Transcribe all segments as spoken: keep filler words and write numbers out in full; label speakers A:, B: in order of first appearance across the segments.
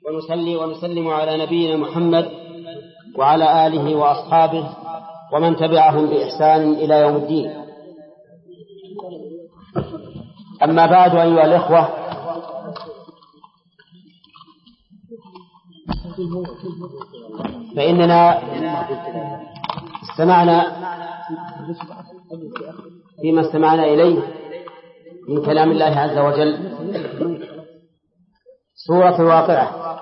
A: ونصلي ونسلم على نبينا محمد وعلى آله وأصحابه ومن تبعهم بإحسان إلى يوم الدين. أما بعد، أيها الإخوة، فإننا استمعنا فيما استمعنا إليه من كلام الله عز وجل سورة الواقعة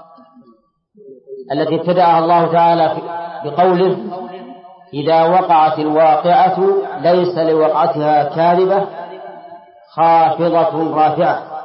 A: التي ابتدأها الله تعالى بقوله: إذا وقعت الواقعة ليس لوقعتها كاذبة خافضة رافعة.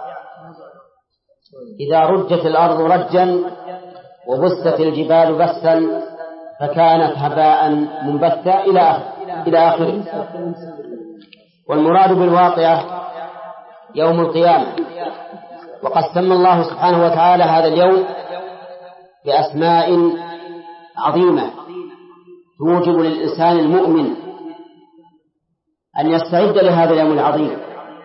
A: إذا رجت الأرض رجا وبست الجبال بسا فكانت هباء منبثا إلى آخره. والمراد بالواقعة يوم القيامة، وقد سمى الله سبحانه وتعالى هذا اليوم بأسماء عظيمة توجب للإنسان المؤمن أن يستعد لهذا اليوم العظيم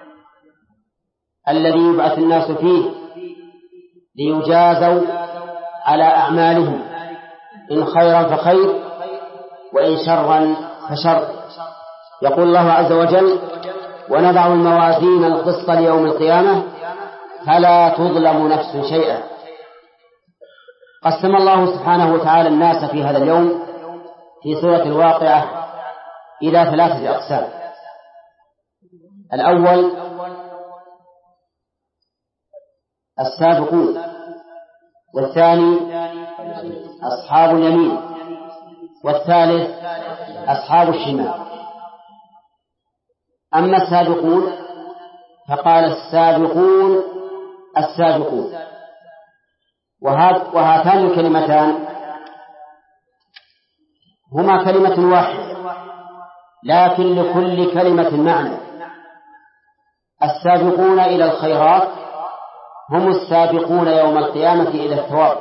A: الذي يبعث الناس فيه ليجازوا على أعمالهم، إن خيرا فخير وإن شرا فشر. يقول الله عز وجل: ونضع الموازين القسط ليوم القيامة فلا تظلم نفس شيئا. قسم الله سبحانه وتعالى الناس في هذا اليوم في سورة الواقعة إلى ثلاثة أقسام. الأول السابقون، والثاني أصحاب اليمين، والثالث أصحاب الشمال. أما السابقون فقال: السابقون السابقون. وهاتان الكلمتان هما كلمة واحدة لكن لكل كلمة معنى. السابقون إلى الخيرات هم السابقون يوم القيامة إلى الثواب،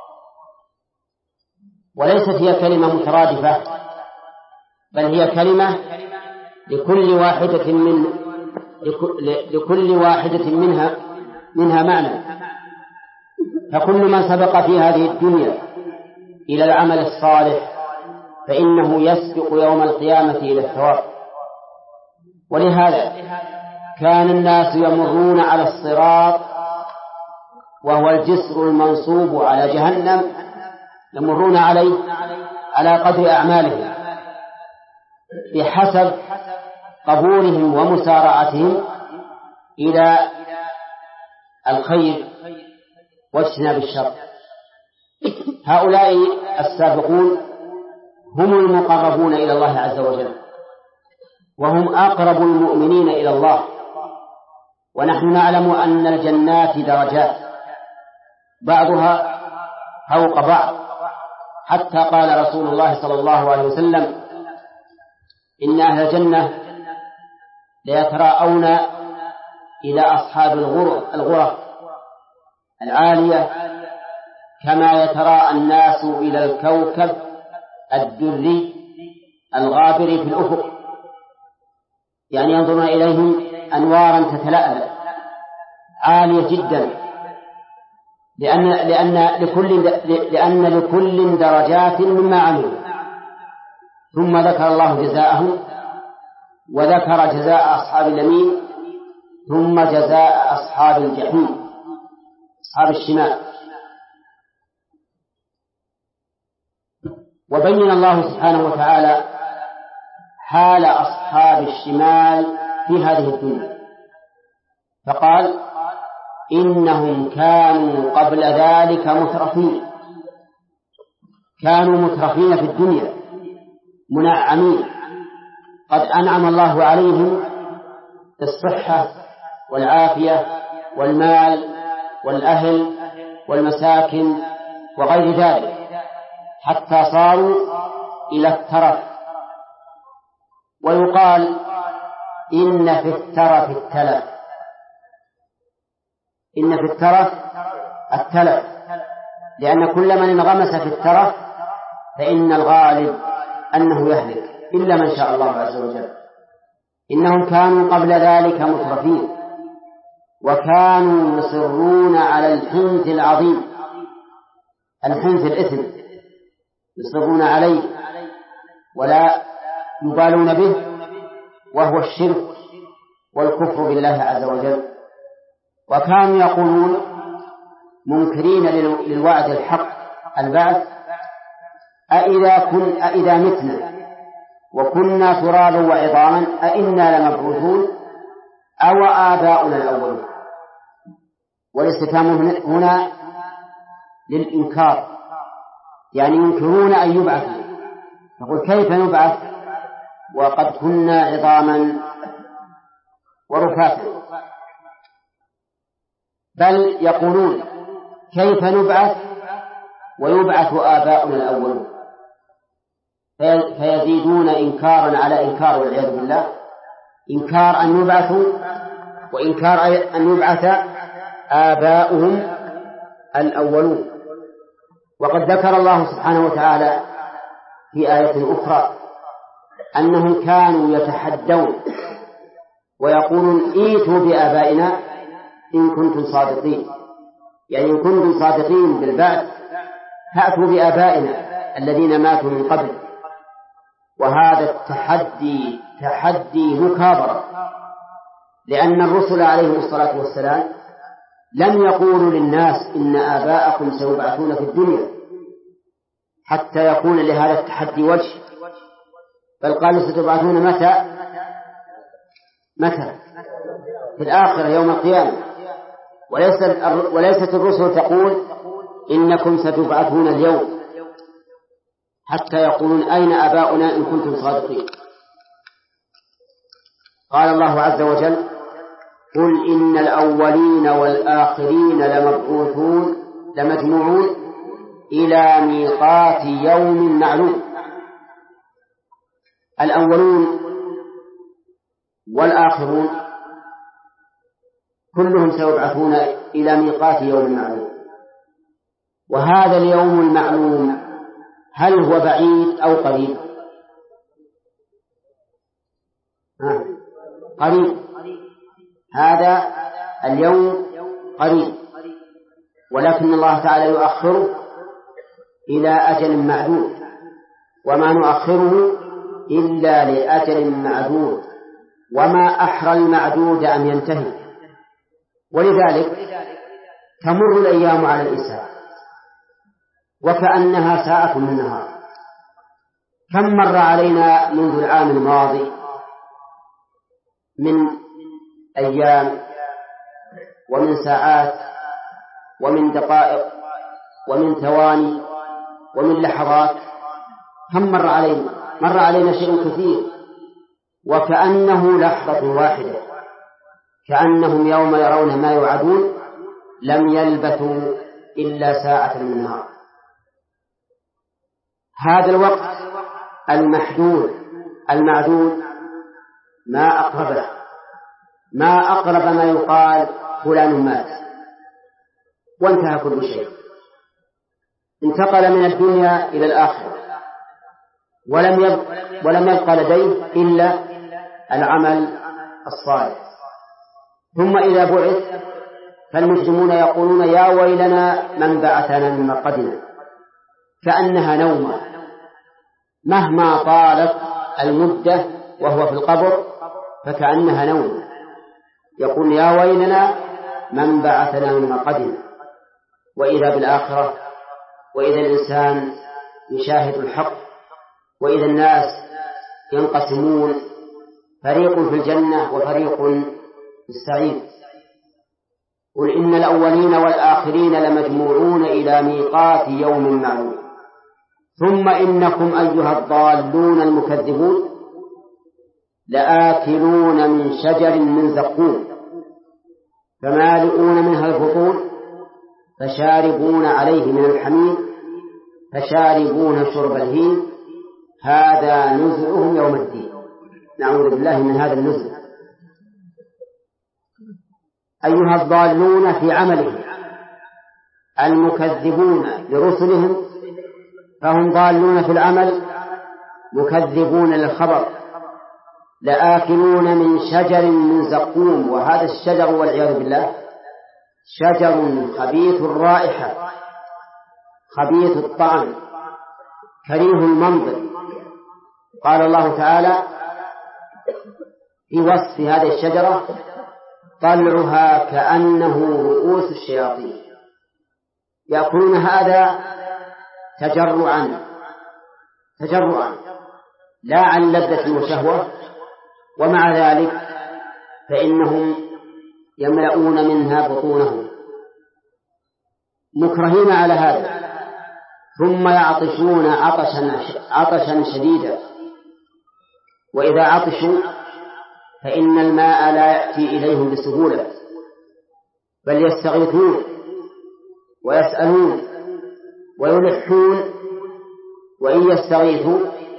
A: وليست هي كلمة مترادفة، بل هي كلمة لكل واحدة من لكل واحدة منها منها معنى. فكل من سبق في هذه الدنيا إلى العمل الصالح فإنه يسبق يوم القيامة إلى الثواب. ولهذا كان الناس يمرون على الصراط، وهو الجسر المنصوب على جهنم، يمرون عليه على قدر أعمالهم بحسب قبولهم ومسارعتهم إلى الخير واجتناب الشر. هؤلاء السابقون هم المقربون إلى الله عز وجل، وهم أقرب المؤمنين إلى الله. ونحن نعلم أن الجنات درجات بعضها فوق بعض، حتى قال رسول الله صلى الله عليه وسلم: إن أهل الجنة ليتراءون إلى أصحاب الغرف العالية كما يتراءى الناس إلى الكوكب الدري الغابر في الأفق، يعني ينظرون إليهم أنوارا تتلألأ عالية جدا، لأن, لأن, لكل لأن لكل درجات مما عملوا. ثم ذكر الله جزاءهم، وذكر جزاء أصحاب اليمين، ثم جزاء أصحاب الجحيم أصحاب الشمال. وبين الله سبحانه وتعالى حال أصحاب الشمال في هذه الدنيا، فقال: إنهم كانوا قبل ذلك مترفين. كانوا مترفين في الدنيا منعمين، قد أنعم الله عليهم بالصحة والعافية والمال والأهل والمساكن وغير ذلك، حتى صاروا إلى الترف. ويقال: إن في الترف التلف. إن في الترف التلف، لأن كل من انغمس في الترف فإن الغالب أنه يهلك إلا من شاء الله عز وجل. إنهم كانوا قبل ذلك مترفين، وكانوا يصرون على الحنث العظيم الحنث الإثم يصرون عليه ولا يبالون به، وهو الشرك والكفر بالله عز وجل. وكانوا يقولون منكرين للوعد الحق البعث: أإذا, كن أإذا متنا وكنا ترابا وعظاما أإنا لمبعوثون أو آباؤنا الأولون. والاستفهام هنا للإنكار، يعني ينكرون أن يبعثوا. يقول: كيف نبعث وقد كنا عظاما ورفاتا؟ بل يقولون: كيف نبعث ويبعث آباؤنا الأولون؟ فيزيدون إنكارا على إنكار، والعياذ بالله. إنكار أن يبعثوا، وإنكار أن يبعث آباؤهم الأولون. وقد ذكر الله سبحانه وتعالى في آية أخرى أنهم كانوا يتحدون ويقولون: ائتوا بآبائنا إن كنتم صادقين، يعني إن كنتم صادقين بالبعث فأتوا بآبائنا الذين ماتوا من قبل. وهذا التحدي تحدي مكابرة، لأن الرسل عليهم الصلاة والسلام لم يقولوا للناس إن آباءكم سيبعثون في الدنيا حتى يكون لهذا التحدي وجه، بل قالوا: ستبعثون متى؟ متى؟ في الآخرة يوم القيامة. وليست الرسل تقول إنكم ستبعثون اليوم، حتى يقولون: أين آباؤنا إن كنتم صادقين؟ قال الله عز وجل: قل إن الأولين والآخرين لمبعوثون لمجموعون إلى ميقات يوم معلوم. الأولون والآخرون كلهم سيبعثون إلى ميقات يوم معلوم. وهذا اليوم المعلوم هل هو بعيد أو قريب؟ آه. قريب. هذا اليوم قريب، ولكن الله تعالى يؤخره إلى أجل معدود، وما نؤخره إلا لأجل معدود، وما أحرى المعدود أن ينتهي. ولذلك تمر الأيام على الإنسان وكأنها ساعة من نهار. كم مر علينا منذ العام الماضي من أيام ومن ساعات ومن دقائق ومن ثواني ومن لحظات؟ كم مر علينا؟ مر علينا شيء كثير، وكأنه لحظة واحدة، كأنهم يوم يرون ما يوعدون لم يلبثوا إلا ساعة من النهار. هذا الوقت المحدود المعدود ما أقربه، ما أقرب ما يقال فلان مات وانتهى كل شيء، انتقل من الدنيا إلى الآخرة، ولم يبق ولم يبقى لديه إلا العمل الصالح. ثم إذا بعث فالمسلمون يقولون: يا ويلنا من بعثنا من مرقدنا، كأنها نومة مهما طالت المدة وهو في القبر، فكأنها نومة. يقول: يا ويلنا من بعثنا من مرقدنا. وإذا بالآخرة، وإذا الإنسان يشاهد الحق، وإذا الناس ينقسمون، فريق في الجنة وفريق في السعير. قل إن الأولين والآخرين لمجموعون إلى ميقات يوم معلوم ثم إنكم أيها الضالون المكذبون لآكلون من شجر من زقوم فمالئون منها البطون فشاربون عليه من الحميم فشاربون شرب الهيم هذا نزلهم يوم الدين. نعوذ بالله من هذا النزل. أيها الضالون في عملهم المكذبون لرسلهم، فهم ضالون في العمل مكذبون للخبر. لآكلون من شجر من زقوم، وهذا الشجر والعياذ بالله شجر خبيث الرائحة خبيث الطعم كريه المنظر. قال الله تعالى في وصف هذه الشجرة: طلعها كأنه رؤوس الشياطين. يأكلون هذا تجرعا تجرعا لا عن لذة وشهوة، ومع ذلك فإنهم يملؤون منها بطونهم مكرهين على هذا، ثم يعطشون عطشا عطشا شديدا، وإذا عطشوا فإن الماء لا يأتي إليهم بسهولة، بل يستغيثون ويسألون ويلحون، وإن يستغيثوا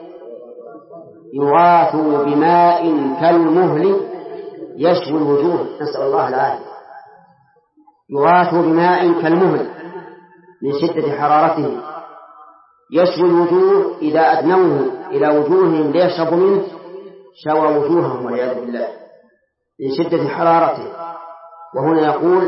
A: يغاثوا بماء كالمهل يشوي الوجوه، نسأل الله العافية. يغاثوا بماء كالمهل من شدة حرارته يشوي الوجوه، إذا أدنوه إلى وجوههم ليشربوا منه شوى وجوههم والعياذ بالله من شدة حرارته. وهنا يقول: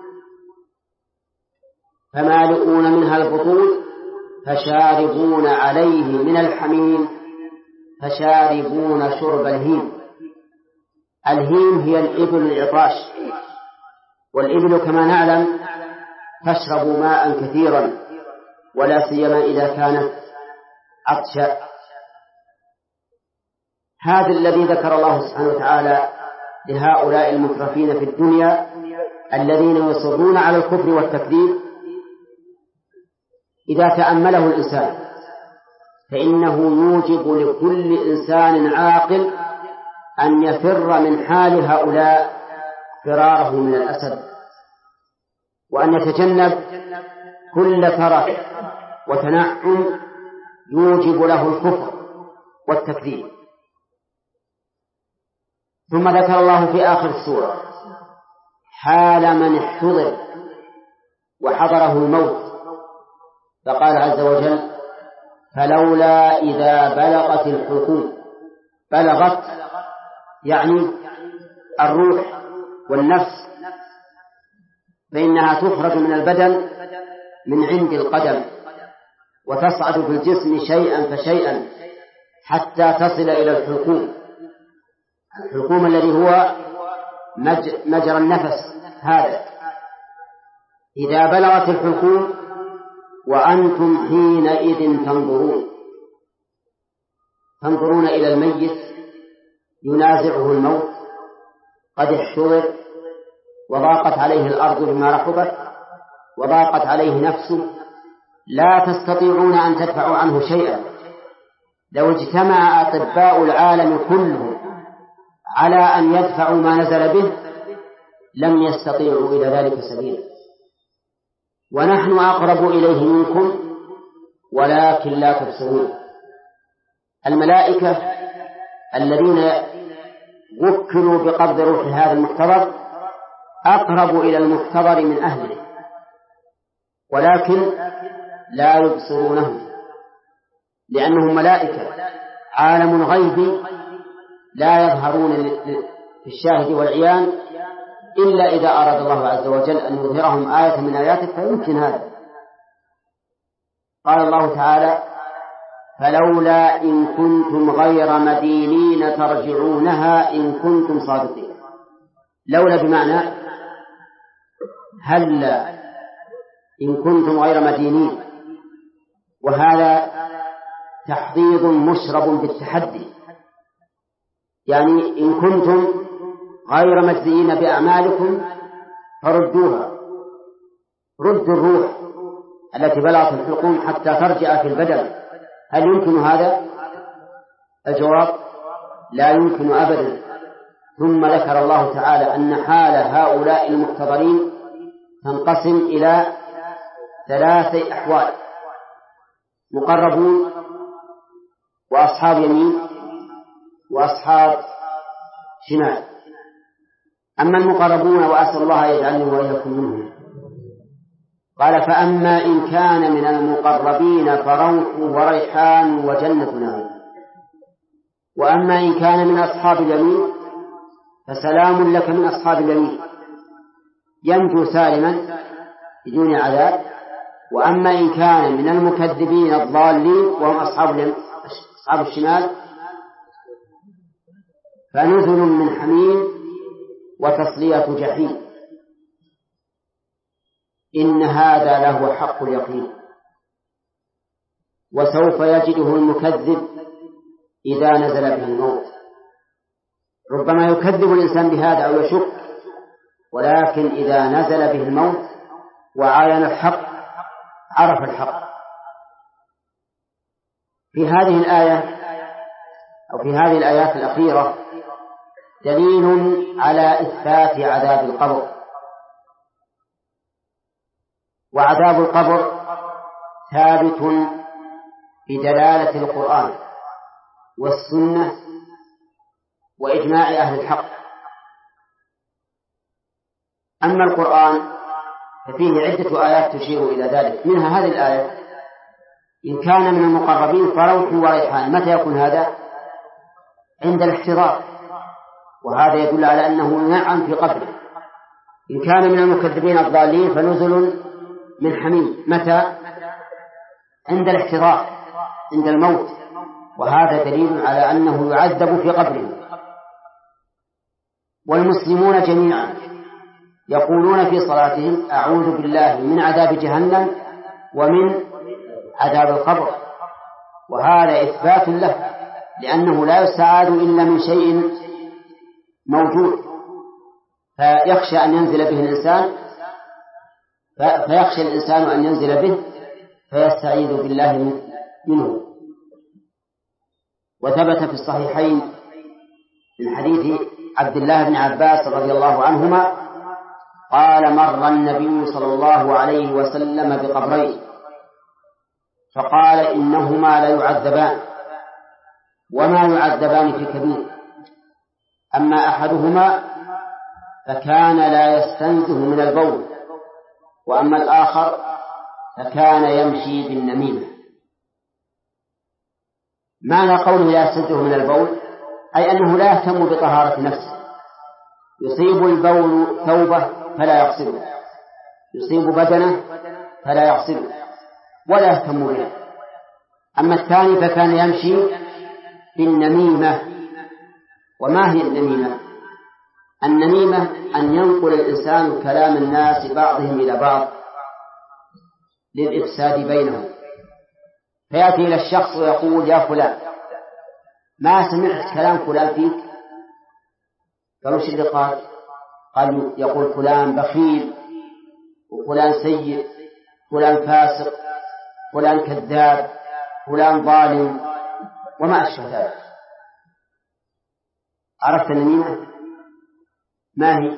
A: فمالئون منها البطون فشاربون عليه من الحميم فشاربون شرب الهيم. الهيم هي الإبل العطاش، والإبل كما نعلم تشرب ماء كثيرا، ولا سيما إذا كانت عطشا. هذا الذي ذكر الله سبحانه وتعالى لهؤلاء المترفين في الدنيا الذين يصرون على الكفر والتكذيب، إذا تأمله الإنسان فإنه يوجب لكل إنسان عاقل أن يفر من حال هؤلاء فراره من الأسد، وأن يتجنب كل ترف وتنعم يوجب له الكفر والتكذيب. ثم ذكر الله في آخر السورة حال من احتضر وحضره الموت، فقال عز وجل: فلولا إذا بلغت الحلقوم. بلغت يعني الروح والنفس، فإنها تخرج من البدن من عند القدم وتصعد في الجسم شيئا فشيئا حتى تصل إلى الحلقوم. الحلقوم الذي هو مجرى النفس هذا. إذا بلغت الحلقوم وأنتم حينئذ تنظرون تنظرون إلى الميت ينازعه الموت، قد احتضر وضاقت عليه الأرض بما رحبت وضاقت عليه نفسه، لا تستطيعون أن تدفعوا عنه شيئا. لو اجتمع أطباء العالم كلهم على أن يدفعوا ما نزل به لم يستطيعوا إلى ذلك سبيلا. ونحن أقرب إليه منكم ولكن لا تبصرون. الملائكة الذين وكلوا بقبض روح هذا المحتضر أقرب إلى المحتضر من أهله، ولكن لا يبصرونه لأنهم ملائكة عالم غيبي لا يظهرون في الشاهد والعيان إلا إذا أراد الله عز وجل أن يظهرهم آية من آياته فيمكن هذا. قال الله تعالى: فلولا إن كنتم غير مدينين ترجعونها إن كنتم صادقين. لولا بمعنى هلا إن كنتم غير مدينين، وهذا تحضيض مشرب بالتحدي، يعني إن كنتم غير مجزيين بأعمالكم فردوها. رد الروح التي بلغت الحلقوم حتى ترجع في البدن، هل يمكن هذا؟ الجواب: لا يمكن أبدا. ثم ذكر الله تعالى أن حال هؤلاء المحتضرين تنقسم إلى ثلاث أحوال: مقربون وأصحاب يمين وأصحاب شمال. أما المقربون وأسأل الله يجعلني وإياكم منهم، قال: فأما إن كان من المقربين فروح وريحان وجنة نعيم، وأما إن كان من أصحاب اليمين فسلام لك من أصحاب اليمين، ينجو سالما بدون عذاب. وأما إن كان من المكذبين الضالين وهم أصحاب أصحاب الشمال فنزل من حميم وتصلية جحيم إن هذا له حق اليقين وسوف يجده المكذب إذا نزل به الموت. ربما يكذب الإنسان بهذا أو يشك، ولكن إذا نزل به الموت وعاين الحق عرف الحق. في هذه الآية أو في هذه الآيات الأخيرة دليل على إثبات عذاب القبر. وعذاب القبر ثابت بدلالة القرآن والسنة وإجماع أهل الحق. أما القرآن ففيه عدة آيات تشير إلى ذلك، منها هذه الآية: إن كان من المقربين فروح وريحان. متى يكون هذا؟ عند الاحتضار، وهذا يدل على أنه نعم في قبره. إن كان من المكذبين الضالين فنزل من حميم. متى؟ عند الاحتضار، عند الموت، وهذا دليل على أنه يعذب في قبره. والمسلمون جميعا يقولون في صلاتهم: أعوذ بالله من عذاب جهنم ومن عذاب القبر، وهذا إثبات له، لأنه لا يستعاذ إلا من شيء موجود، فيخشى أن ينزل به الإنسان فيخشى الإنسان أن ينزل به فيستعيذ بالله منه. وثبت في الصحيحين من حديث عبد الله بن عباس رضي الله عنهما قال: مر النبي صلى الله عليه وسلم بقبرين فقال: إنهما لا يعذبان وما يعذبان في كبير، أما أحدهما فكان لا يستنزه من البول، وأما الآخر فكان يمشي بالنميمة. معنى قوله لا يستنزه من البول أي أنه لا يهتم بطهارة نفسه، يصيب البول ثوبه فلا يغسله، يصيب بدنه فلا يغسله ولا يهتم به. أما الثاني فكان يمشي بالنميمة. وما هي النميمة؟ النميمة أن ينقل الإنسان كلام الناس بعضهم إلى بعض للإفساد بينهم، فيأتي إلى الشخص ويقول: يا فلان، ما سمعت كلام فلان فيك؟ قالوا: شو اللي قال؟ قال: يقول فلان بخيل، وفلان سيء، فلان فاسق، فلان كذاب، فلان ظالم، وما أشبه ذلك. عرفت النميمة؟ ما هي؟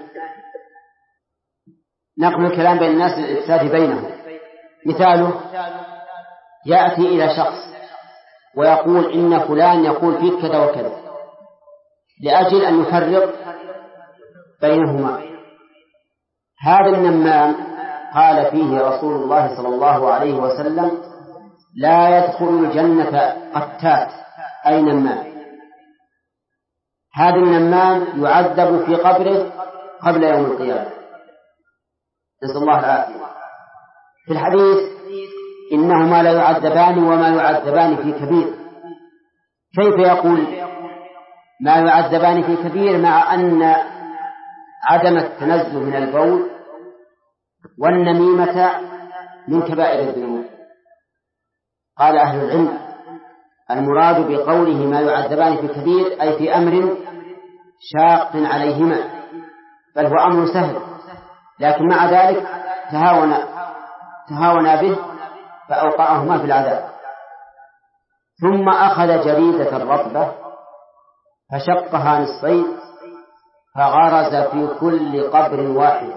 A: نقل الكلام بين الناس للإفساد بينهم. مثاله: يأتي إلى شخص ويقول: إن فلان يقول فيك كذا وكذا، لأجل أن يفرق بينهما. هذا النمام قال فيه رسول الله صلى الله عليه وسلم: لا يدخل الجنة قتات، أي نمام. هذا النمام يعذب في قبره قبل يوم القيامة، نسأل الله العافية. في الحديث: إنهما لا يعذبان وما يعذبان في كبير. كيف يقول ما يعذبان في كبير مع أن عدم التنزه من البول والنميمة من كبائر الذنوب؟ قال أهل العلم: المراد بقوله ما يعذبان في كبير أي في أمر شاق عليهما، بل هو أمر سهل، لكن مع ذلك تهاونا تهاونا به فأوقعهما في العذاب. ثم أخذ جريدة رطبة فشقها نصفين فغرز في كل قبر واحد،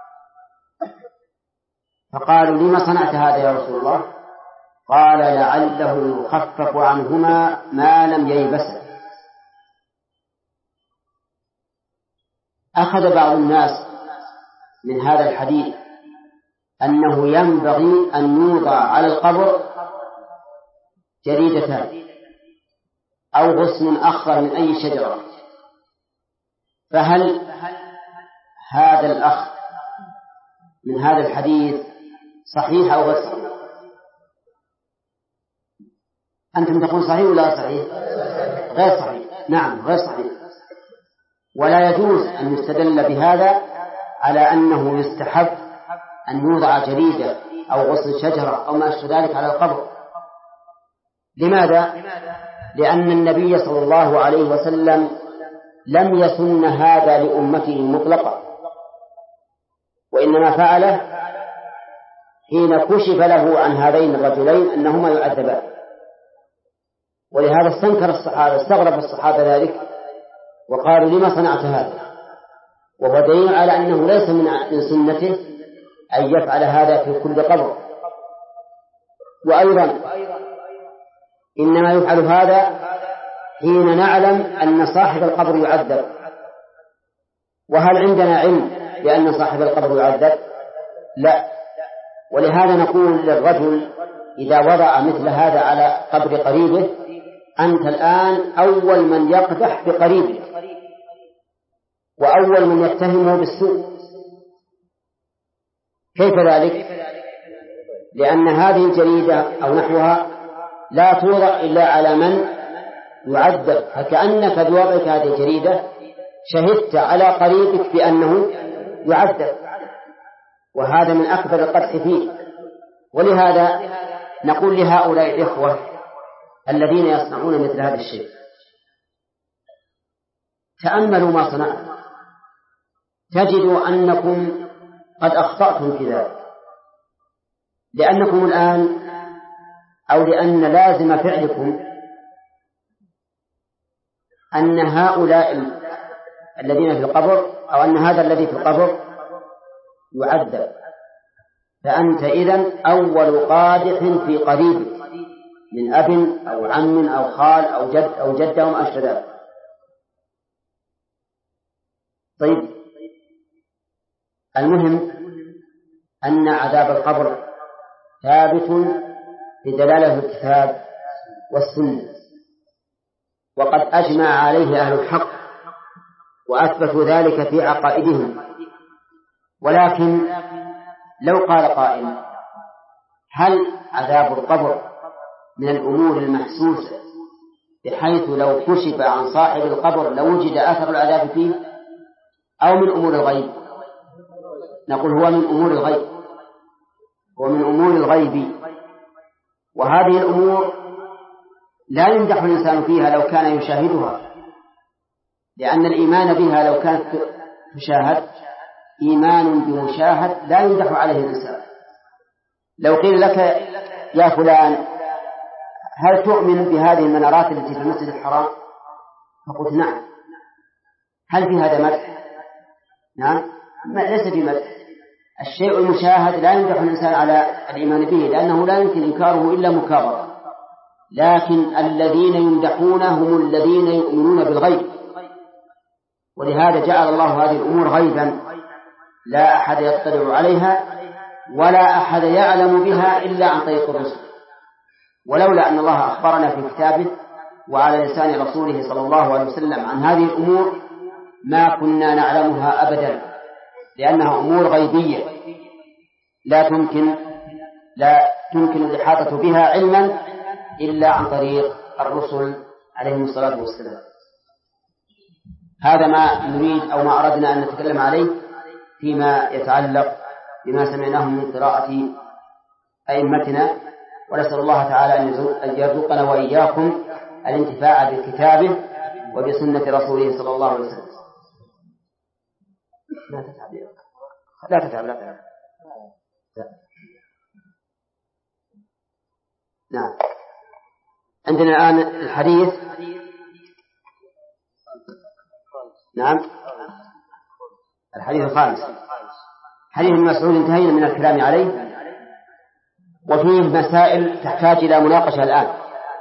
A: فقالوا: لما صنعت هذا يا رسول الله؟ قال: لعله يخفف عنهما ما لم ييبسا. أخذ بعض الناس من هذا الحديث أنه ينبغي أن يوضع على القبر جريدتان أو غصن أخضر من أي شجرة. فهل هذا الأخذ من هذا الحديث صحيح أو غير صحيح؟ أنتم تقول صحيح ولا صحيح؟ غير صحيح. نعم غير صحيح. ولا يجوز أن يستدل بهذا على أنه يستحب أن يوضع جريدة أو غصن شجرة أو ما أشبه ذلك على القبر. لماذا؟ لأن النبي صلى الله عليه وسلم لم يسن هذا لأمته مطلقا، وإنما فعله حين كشف له عن هذين الرجلين أنهما يعذبان، ولهذا استنكر الصحابة، استغرب الصحابة ذلك وقالوا لما صنعت هذا؟ وهو دليل على أنه ليس من سنته أن يفعل هذا في كل قبر. وأيضا إنما يفعل هذا حين نعلم أن صاحب القبر يعذب. وهل عندنا علم بأن صاحب القبر يعذب؟ لا. ولهذا نقول للرجل إذا وضع مثل هذا على قبر قريبه: أنت الآن أول من يقدح بقريبه وأول من يتهمه بالسوء. كيف ذلك؟ لأن هذه الجريدة أو نحوها لا توضع إلا على من يعذب، فكأنك بوضعك هذه الجريدة شهدت على قريبك بأنه يعذب، وهذا من أكبر القدح فيه. ولهذا نقول لهؤلاء الإخوة الذين يصنعون مثل هذا الشيء: تأملوا ما صنعتم، تجدوا أنكم قد أخطأتم في ذلك، لأنكم الآن أو لأن لازم فعلكم أن هؤلاء الذين في القبر أو أن هذا الذي في القبر يعذب، فأنت إذن أول قادح في قريبك من أب أو عم أو خال أو جد أو جدة وما أشبه ذلك. طيب، المهم أن عذاب القبر ثابت بدلالة الكتاب والسنة، وقد أجمع عليه أهل الحق وأثبتوا ذلك في عقائدهم. ولكن لو قال قائل: هل عذاب القبر من الأمور المحسوسة بحيث لو كشف عن صاحب القبر لوجد أثر العذاب فيه، أو من أمور الغيب؟ نقول هو من أمور الغيب، هو من أمور الغيب. وهذه الأمور لا يمدح الإنسان فيها لو كان يشاهدها، لأن الإيمان بها لو كانت تشاهد إيمان بمشاهد لا يمدح عليه الإنسان. لو قيل لك: يا فلان، هل تؤمن بهذه المنارات التي في المسجد الحرام؟ فقلت: نعم. هل في هذا مدح؟ نعم، ليس في مدح. الشيء المشاهد لا يمدح الإنسان على الإيمان به، لأنه لا يمكن إنكاره إلا مكابرة. لكن الذين يمدحون هم الذين يؤمنون بالغيب، ولهذا جعل الله هذه الأمور غيبا لا أحد يطلع عليها ولا أحد يعلم بها إلا عن طريق الرسل. ولولا أن الله أخبرنا في كتابه وعلى لسان رسوله صلى الله عليه وسلم عن هذه الأمور ما كنا نعلمها أبدا، لأنها أمور غيبية لا تمكن لا تمكن الإحاطة بها علما إلا عن طريق الرسل عليهم الصلاة والسلام. هذا ما نريد أو ما أردنا أن نتكلم عليه فيما يتعلق بما سمعناه من قراءة أئمتنا، ونسأل الله تعالى أن يرزقنا وإياكم الانتفاع بكتابه وبسنة رسوله صلى الله عليه وسلم. لا تتعب لا تتعب لا تتعب نعم. عندنا الآن الحديث. نعم، الحديث الخامس، حديث ابن مسعود انتهينا من الكلام عليه، وفيه مسائل تحتاج إلى مناقشة الآن.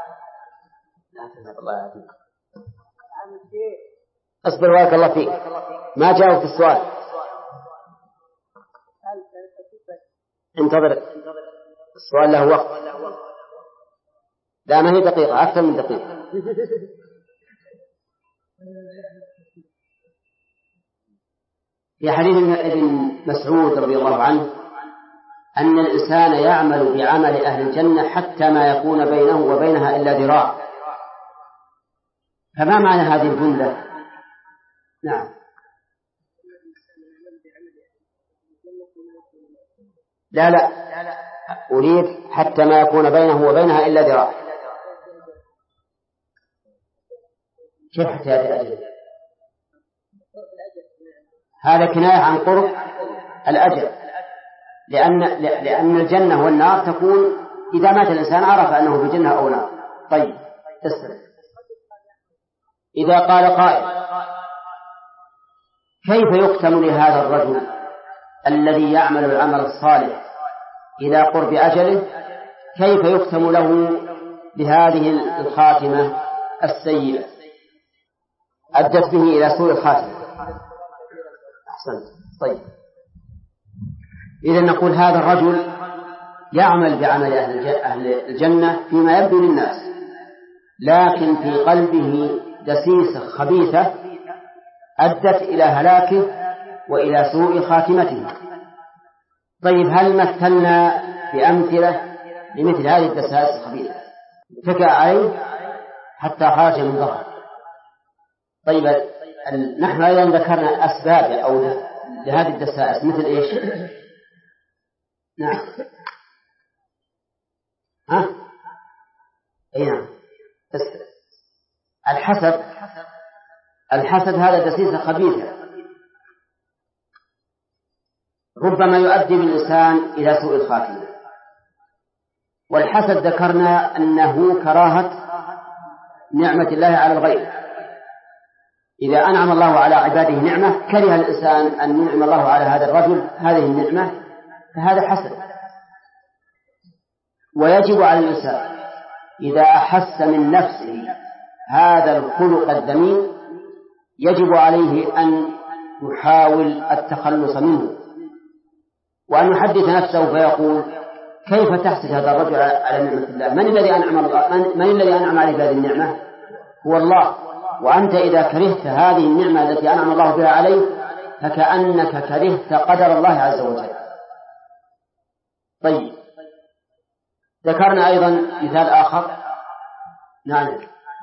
A: اصبر بارك الله فيك، ما جاوبت السؤال. انتظر، السؤال له وقت. لا، ما هي دقيقة، أكثر من دقيقة. في حديث ابن مسعود رضي الله عنه أن الإنسان يعمل بعمل أهل الجنة حتى ما يكون بينه وبينها إلا ذراع. فما معنى هذه الجملة؟ نعم. لا لا أريد حتى ما يكون بينه وبينها إلا ذراع. كيف حتى هذه الأجل؟ هذا كناية عن قرب الأجل، لأن لأن الجنة والنار تكون إذا مات الإنسان عرف أنه في جنة أو نار. طيب تسلم. إذا قال قائل كيف يختم لهذا الرجل الذي يعمل العمل الصالح إلى قرب أجله، كيف يختم له بهذه الخاتمة السيئة أدت به إلى سوء الخاتمة؟ أحسنت. طيب إذن نقول هذا الرجل يعمل بعمل أهل الجنة فيما يبدو للناس، لكن في قلبه دسيسة خبيثة أدت إلى هلاكه وإلى سوء خاتمته. طيب هل مثلنا بأمثلة لمثل هذه الدسائس الخبيثة اتكأ عليه حتى خرج من ظهره؟ طيب نحن أيضا ذكرنا أسباب أو لهذه الدسائس مثل إيش؟ نعم. ها؟ أي نعم. الحسد. الحسد هذا دسيسة خبيثة ربما يؤدي بالإنسان إلى سوء الخاتمة. والحسد ذكرنا أنه كراهة نعمة الله على الغير. إذا أنعم الله على عباده نعمة كره الإنسان أن ينعم الله على هذا الرجل هذه النعمة، فهذا حسد. ويجب على الإنسان إذا أحس من نفسه هذا الخلق الذميم يجب عليه أن يحاول التخلص منه، وأن يحدث نفسه فيقول كيف تحسد هذا الرجل على نعمة الله؟ من الذي أنعم من, من الذي أنعم عليه بهذه النعمة؟ هو الله. وأنت إذا كرهت هذه النعمة التي أنعم الله بها عليه فكأنك كرهت قدر الله عز وجل. طيب ذكرنا أيضا مثال آخر. نعم.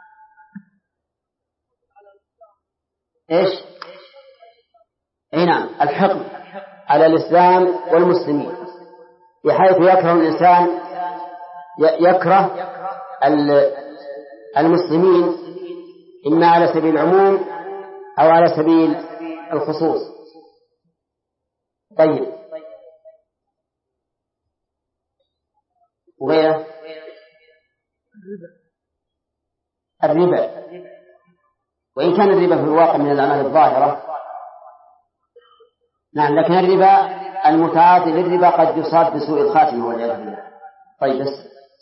A: إيش؟ أي نعم، الحقد على الإسلام والمسلمين، بحيث يكره الإنسان يكره المسلمين إما على سبيل العموم أو على سبيل الخصوص. طيب وغيره الربا، وإن كان الربا في الواقع من الأعمال الظاهرة. نعم، لكن الربا المتعاطي للربا قد يصاب بسوء الخاتمة والعياذ بالله. طيب بس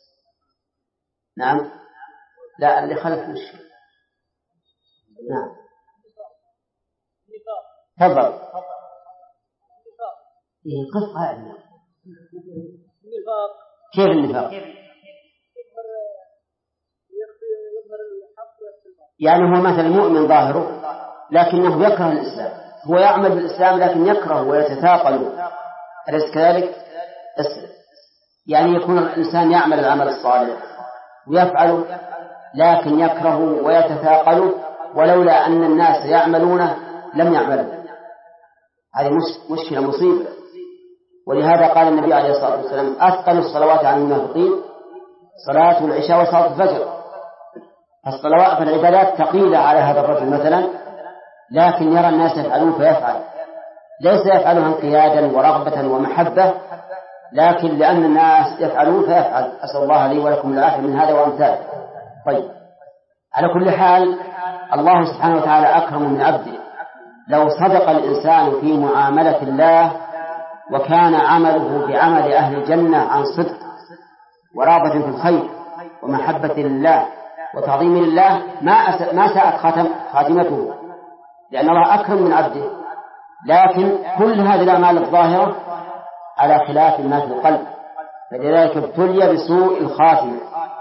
A: نعم، لا اللي خلف مش نعم تفضل. إيه قصة هذه. كيف النفاق؟ يعني هو مثل مؤمن ظاهره لكنه يكره الإسلام، هو يعمل بالإسلام لكن يكره ويتثاقل، أليس كذلك؟ يعني يكون الإنسان يعمل العمل الصالح ويفعله لكن يكره ويتثاقل، ولولا أن الناس يعملونه لم يعملوا. هذه مشكلة مصيبة. ولهذا قال النبي عليه الصلاة والسلام أثقل الصلوات عن المنافقين صلاة العشاء وصلاة الفجر. فالصلوات فالعبادات ثقيلة على هذا الرجل مثلا، لكن يرى الناس يفعلون فيفعل، ليس يفعلها انقيادا ورغبة ومحبة، لكن لأن الناس يفعلون فيفعل. أسأل الله لي ولكم العافية من هذا وأمثاله. طيب على كل حال الله سبحانه وتعالى أكرم من عبده. لو صدق الإنسان في معاملة الله وكان عمله بعمل أهل الجنة عن صدق ورغبة في الخير ومحبة لله وتعظيم لله ما ما ساءت خاتمته، لأن الله أكرم من عبده. لكن كل هذه الأعمال الظاهرة على خلاف ما في القلب، فلذلك ابتلي بسوء الخاتمة.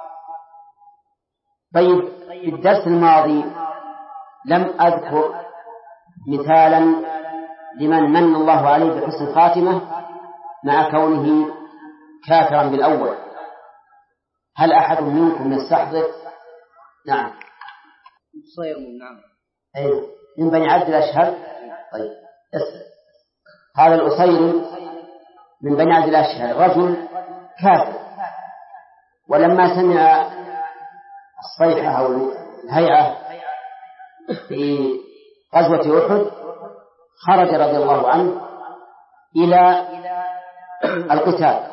A: طيب في الدرس الماضي لم أذكر مثالا لمن من الله عليه بحسن الخاتمة مع كونه كافرا بالأول. هل أحد منكم يستحضر؟ نعم.
B: صير نعم.
A: أي من بني عبد الأشهر. طيب اسأل. هذا الأصير من بني عبد الأشهر رجل كافر، ولما سمع الصيحة أو الهيعة في غزوة أحد خرج رضي الله عنه إلى القتال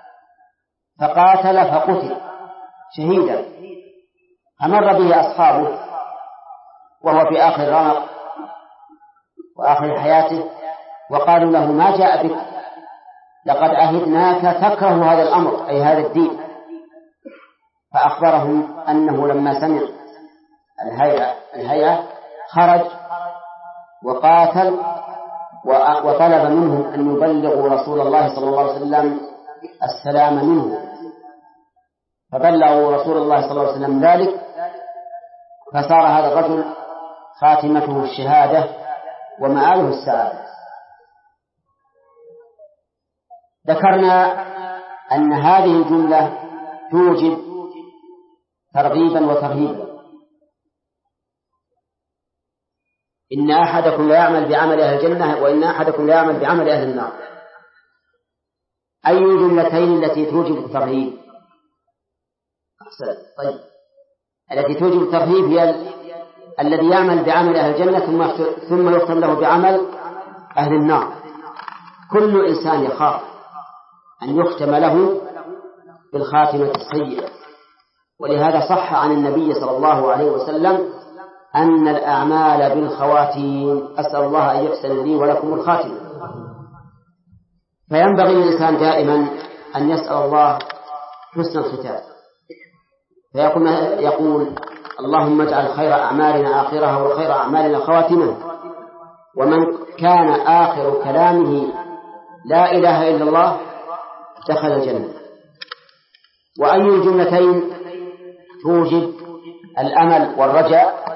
A: فقاتل فقتل شهيدا، أمر به أصحابه وهو في آخر رمق وآخر حياته وقالوا له ما جاء بك؟ لقد عهدناك تكره هذا الأمر أي هذا الدين. فأخبرهم أنه لما سمع الهيئة, الهيئة خرج وقاتل وطلب منهم أن يبلغوا رسول الله صلى الله عليه وسلم السلام منه، فبلغوا رسول الله صلى الله عليه وسلم ذلك، فصار هذا الرجل خاتمته الشهادة ومآله السعادة. ذكرنا أن هذه الجملة توجب ترغيبا وترهيبا. إن أحدكم لا يعمل بعمل أهل الجنة وإن أحدكم لا يعمل بعمل أهل النار. أي الجملتين التي توجب الترهيب؟ طيب التي توجب الترهيب هي الذي يعمل بعمل أهل الجنة ثم يختم له بعمل أهل النار. كل إنسان يخاف أن يختم له بالخاتمة السيئة، ولهذا صح عن النبي صلى الله عليه وسلم أن الأعمال بالخواتيم. أسأل الله أن يحسن لي ولكم الخاتمة. فينبغي للإنسان دائما أن يسأل الله حسن الختام، فيقول يقول اللهم اجعل خير أعمالنا آخرها وخير أعمالنا خواتمها، ومن كان آخر كلامه لا إله إلا الله دخل الجنة. وأي الجملتين توجب الأمل والرجاء؟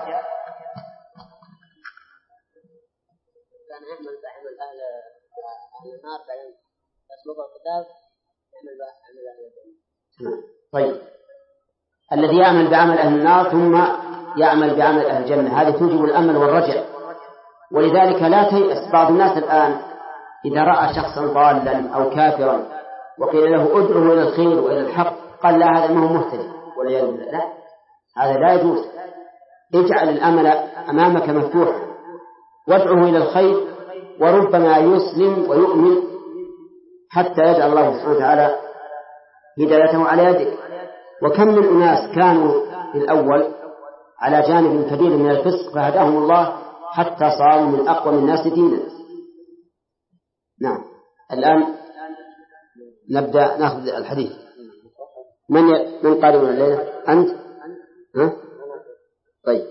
A: طيب الذي يعمل بعمل أهل النار ثم يعمل بعمل أهل الجنة هذه توجب الأمل والرجاء. ولذلك لا تيأس. بعض الناس الآن إذا رأى شخصا ضالا أو كافرا وقيل له ادعه إلى الخير وإلى الحق قال لا هذا ما هو مهتدي والعياذ بالله. لا، هذا لا يجوز. اجعل الأمل أمامك مفتوحا وادعه إلى الخير، وربما يسلم ويؤمن حتى يجعل الله سبحانه وتعالى هدايته على يدك. وكم من أناس كانوا في الأول على جانب كبير من الفسق فهداهم الله حتى صاروا من أقوى الناس دينا. نعم. الآن نبدأ نأخذ الحديث. من ي... من قال من الليلة؟ أنت؟ ها؟ طيب.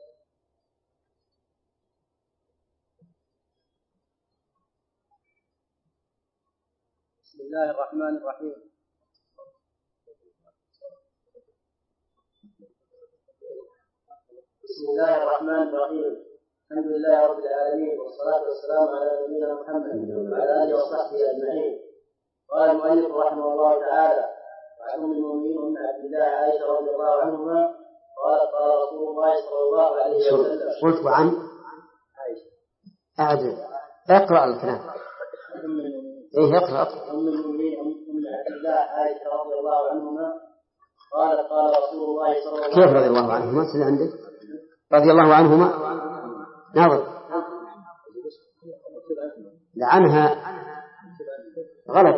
B: بسم الله الرحمن الرحيم. بسم الله الرحمن الرحيم. الحمد لله رب العالمين، والصلاة والسلام على نبينا محمد وعلى آله وصحبه أجمعين. قال المؤلف رحمه الله تعالى: وعن أم المؤمنين أم عبد الله عائشة رضي الله عنهما قالت: قال رسول الله صلى الله عليه وسلم.
A: قلت وعن
B: عائشة.
A: أعد اقرأ الكلام. إيه اقرأ.
B: أم المؤمنين أم عبد الله عائشة رضي الله عنهما قالت: قال رسول الله صلى الله عليه وسلم.
A: كيف رضي الله عنهما؟ سنة عندك رضي الله عنهما نظر لعنها غلط.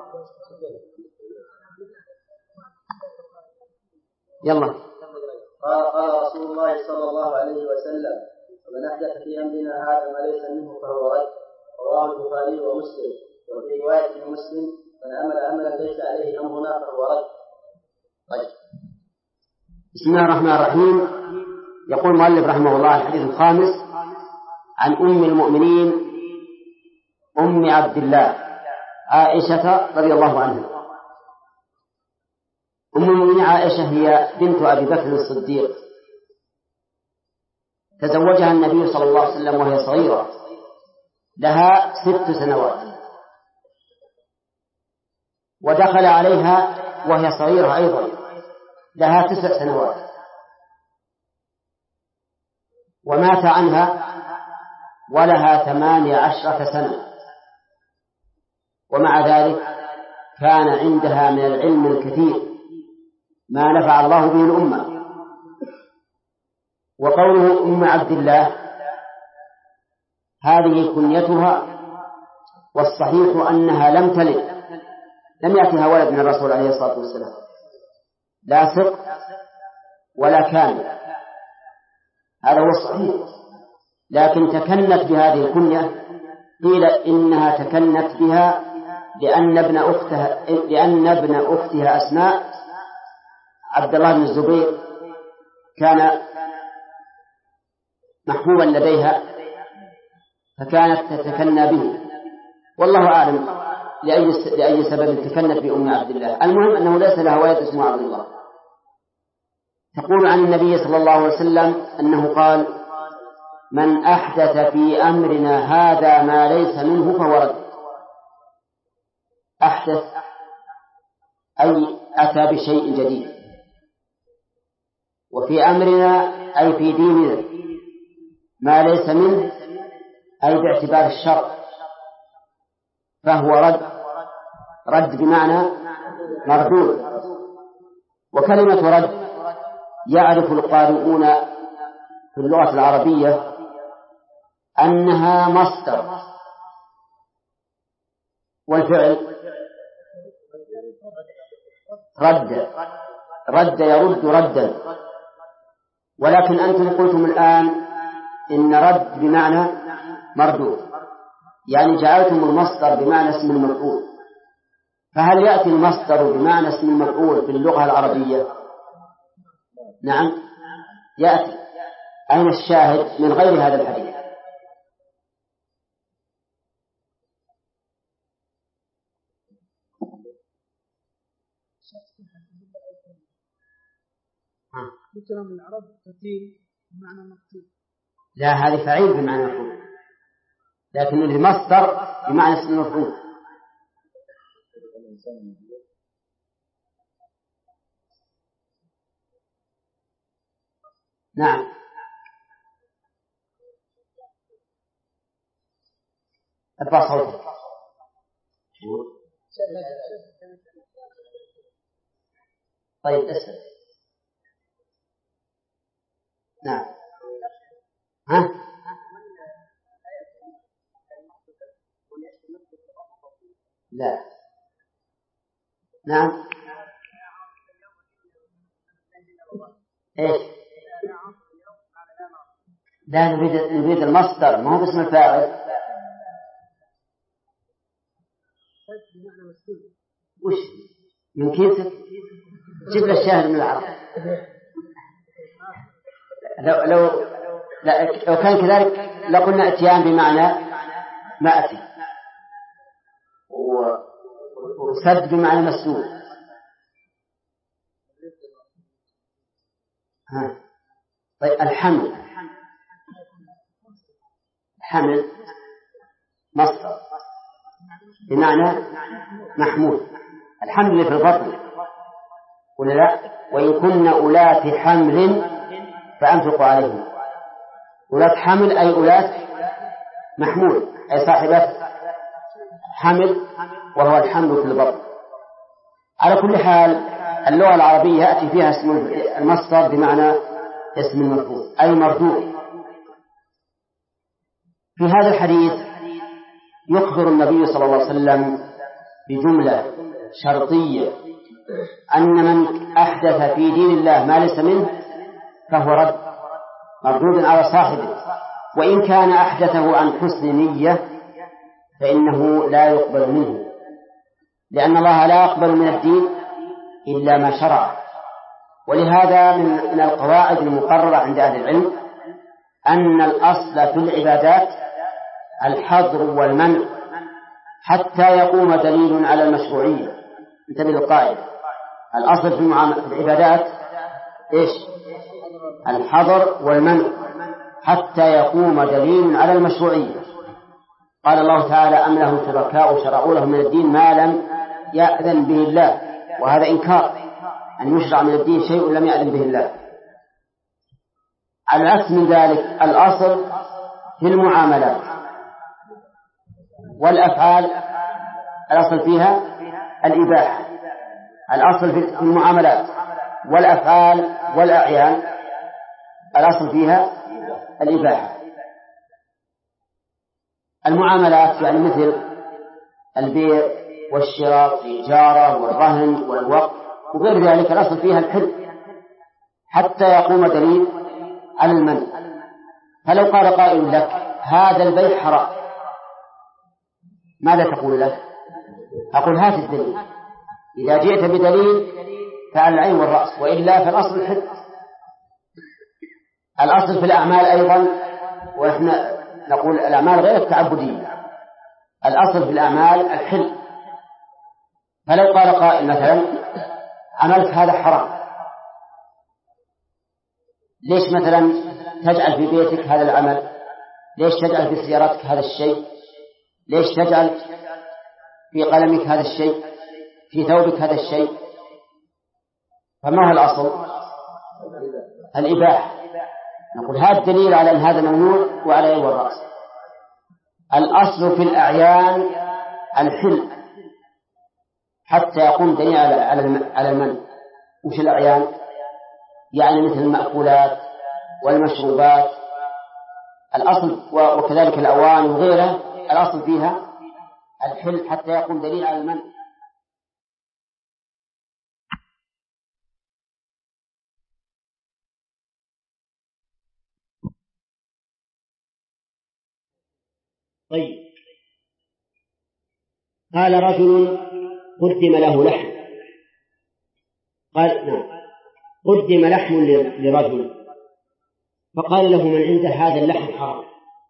A: يلا.
B: قال قال رسول الله صلى الله عليه وسلم: ومن أحدث في أمرنا هذا ما ليس منه فهو رد. رواه البخاري ومسلم. وفي رواية مسلم: من عمل عملا ليس عليه أمرنا فهو رد.
A: طيب. بسم الله الرحمن الرحيم. يقول المؤلف رحمه الله الحديث الخامس عن أم المؤمنين أم عبد الله عائشة رضي الله عنها. أم المؤمنين عائشة هي بنت أبي بكر الصديق، تزوجها النبي صلى الله عليه وسلم وهي صغيرة، لها ست سنوات، ودخل عليها وهي صغيرة أيضا لها تسع سنوات ومات عنها ولها ثمانية عشرة سنة، ومع ذلك كان عندها من العلم الكثير ما نفع الله به الأمة. وقوله أم عبد الله هذه كنيتها، والصحيح أنها لم تلد، لم يأتها ولد من الرسول عليه الصلاة والسلام، لا سق ولا كامل، هذا هو الصحيح، لكن تكنت بهذه الكنية. قيل إنها تكنت بها لأن ابن أختها لأن ابن أختها أسماء عبد الله بن الزبير كان محبوبا لديها فكانت تتكنى به، والله أعلم لأي لأي سبب تكنت بأم عبد الله. المهم أنه ليس لها ولد اسمه عبد الله. تقول عن النبي صلى الله عليه وسلم أنه قال: من أحدث في أمرنا هذا ما ليس منه فهو رد. أحدث أي أتى بشيء جديد، وفي أمرنا أي في ديننا ما ليس منه أي باعتبار الشرع فهو رد. رد بمعنى مردود. وكلمة رد يعرف القارئون في اللغة العربية أنها مصدر، والفعل رد، رد يرد ردا. ولكن أنتم قلتم الآن إن رد بمعنى مردود، يعني جعلتم المصدر بمعنى اسم المفعول. فهل يأتي المصدر بمعنى اسم المفعول في اللغة العربية؟ نعم يأتي. أين الشاهد من غير هذا الحديث؟
C: مثل من العرب قتيل بمعنى مقتول.
A: لا، هذه فعيل بمعنى مفعول، لكن المصدر بمعنى اسم المفعول. نعم. ارفع صوتك. طيب اسأل. نعم. ها؟ لا. نعم. ايش؟ لا، نريد نريد المصدر، ما هو اسم الفاعل. وش من كيسك؟ جيب له الشاهد من العرب. لو لو لو كان كذلك لقلنا اتيان بمعنى ما أتي، وسد بمعنى مسدود. ها. طيب الحمل، الحمل مصدر بمعنى محمول، الحمل اللي في البطن ولا لا؟ وإن كن أولات حمل فأنفقوا عليهم. أولات حمل أي أولات محمول، أي صاحبات حمل، وهو الحمل في البطن. على كل حال اللغة العربية يأتي فيها اسم المصدر بمعنى اسم المفعول أي مردود. في هذا الحديث يخبر النبي صلى الله عليه وسلم بجملة شرطية أن من أحدث في دين الله ما ليس منه فهو رد، مردود على صاحبه، وإن كان أحدثه عن حسن نية فإنه لا يقبل منه، لأن الله لا يقبل من الدين إلا ما شرع. ولهذا من القواعد المقررة عند أهل العلم أن الأصل في العبادات الحظر والمنع حتى يقوم دليل على المشروعية. انتبه للقاعدة، الأصل في العبادات إيش؟ الحظر والمنع حتى يقوم دليل على المشروعية. قال الله تعالى: أم لهم شركاء شرعوا لهم من الدين ما لم يأذن به الله، وهذا إنكار أن يشرع من الدين شيء لم يأذن به الله. على العكس من ذلك الأصل في المعاملات والأفعال الأصل فيها الإباحة. الأصل في المعاملات والأفعال والأعيان الأصل فيها الإباحة. المعاملات يعني مثل البيع والشراء والإجارة والرهن والوقف وغير ذلك الأصل فيها الحل حتى يقوم دليل على المنع. فلو قال قائل لك هذا البيع حرام، ماذا تقول له؟ أقول هات الدليل. إذا جئت بدليل فعلى العين والرأس، وإلا فالأصل الحل. الأصل في الأعمال أيضا، وإحنا نقول الأعمال غير التعبدية، الأصل في الأعمال الحل. فلو قال قائل مثلا عملت هذا حرام، ليش مثلا تجعل في بيتك هذا العمل؟ ليش تجعل في سيارتك هذا الشيء؟ ليش تجعل في قلمك هذا الشيء؟ في ثوبك هذا الشيء؟ فما هو الأصل؟ الإباحة. نقول هذا الدليل على أن هذا ممنوع وعلى العين والرأس. الأصل في الأعيان الحل حتى يقوم دليل على المنع. وش الأعيان؟ يعني مثل المأكولات والمشروبات الأصل، وكذلك الأواني وغيرها الأصل فيها الحل حتى يقوم دليل على المنع. طيب، قال رجل قدم له لحم، قال نعم قدم لحم لرجل، فقال له من عنده هذا اللحم حرام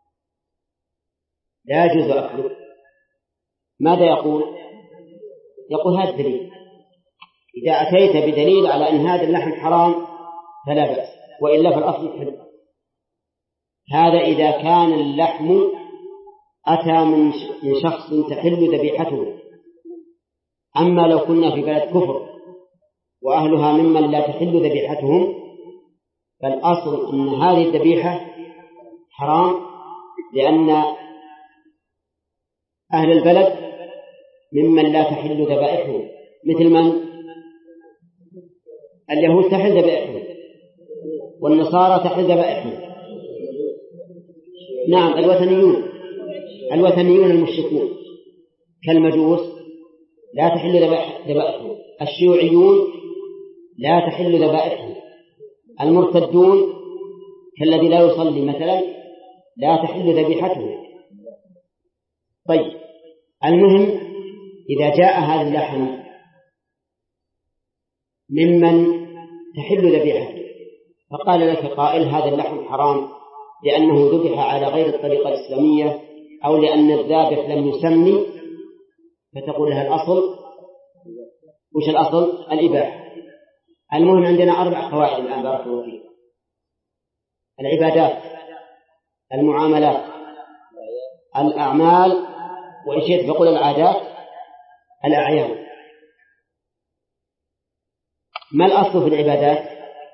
A: لا يجوز أكله، ماذا يقول؟ يقول هذا الدليل. إذا أتيت بدليل على أن هذا اللحم حرام فلا بأس، وإلا فالأصل الحل. هذا إذا كان اللحم أتى من شخص تحل ذبيحته. أما لو كنا في بلد كفر وأهلها ممن لا تحل ذبيحتهم فالأصل أن هذه الذبيحة حرام، لأن أهل البلد ممن لا تحل ذبائحهم، مثل من؟ اليهود تحل ذبائحهم والنصارى تحل ذبائحهم. نعم، الوثنيون الوثنيون المشركون كالمجوس لا تحل ذبائحهم، الشيوعيون لا تحل ذبائحهم، المرتدون كالذي لا يصلي مثلا لا تحل ذبيحته. طيب، المهم إذا جاء هذا اللحم ممن تحل ذبيحته فقال لك قائل هذا اللحم حرام لأنه ذبح على غير الطريقة الإسلامية أو لأن الذابح لم يسمي، فتقول لها الأصل وش الأصل؟ الإباحة. المهم عندنا أربع قواعد الآن بارك الله فيك: العبادات، المعاملات، الأعمال، وإن شئت فقل العادات، الأعيان. ما الأصل في العبادات؟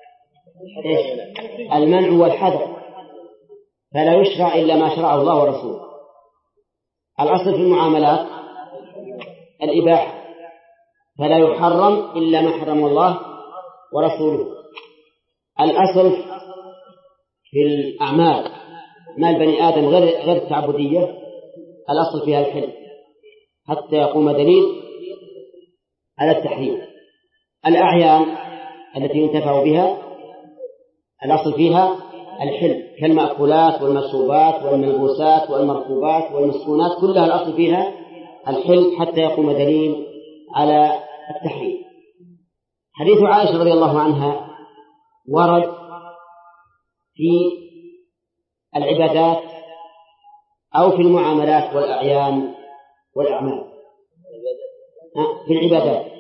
A: المنع والحذر، فلا يشرع إلا ما شرعه الله ورسوله. الأصل في المعاملات الإباحة، فلا يحرم إلا ما حرم الله ورسوله. الأصل في الأعمال مال بني آدم غير غير التعبدية الأصل فيها الحل حتى يقوم دليل على التحريم. الأعيان التي ينتفع بها الأصل فيها الحل كالمأكولات والمشروبات والملبوسات والمركوبات والمسكونات، كلها الأصل فيها الحل حتى يقوم دليل على التحريم. حديث عائشة رضي الله عنها ورد في العبادات أو في المعاملات والأعيان والأعمال. في العبادات،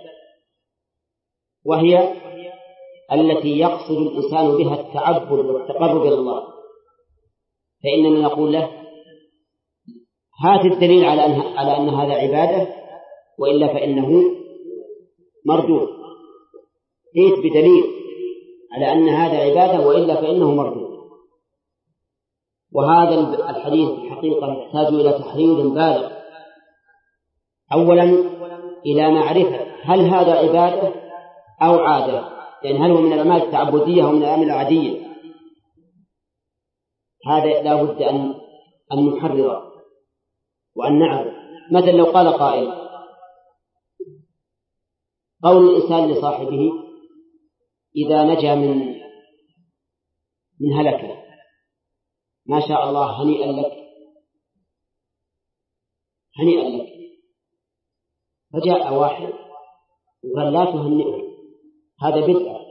A: وهي التي يقصد الإنسان بها التعبد والتقرب إلى الله، فإننا نقول له هات الدليل على أن على أن هذا عبادة، وإلا فإنه مردود، ائت بدليل على أن هذا عبادة وإلا فإنه مردود. وهذا الحديث الحقيقة يحتاج إلى تحرير بالغ. أولا إلى معرفة هل هذا عبادة أو عادة، يعني هل هو من الأعمال التعبدية أو من الأعمال العادية. هذا لا بد أن أن نحرر وأن نعرف. مثلا لو قال قائل قول الإنسان لصاحبه إذا نجا من من هلكة ما شاء الله هنيئا لك هنيئا لك، فجاء واحد وقال لا تهنئه، هذا بدعة.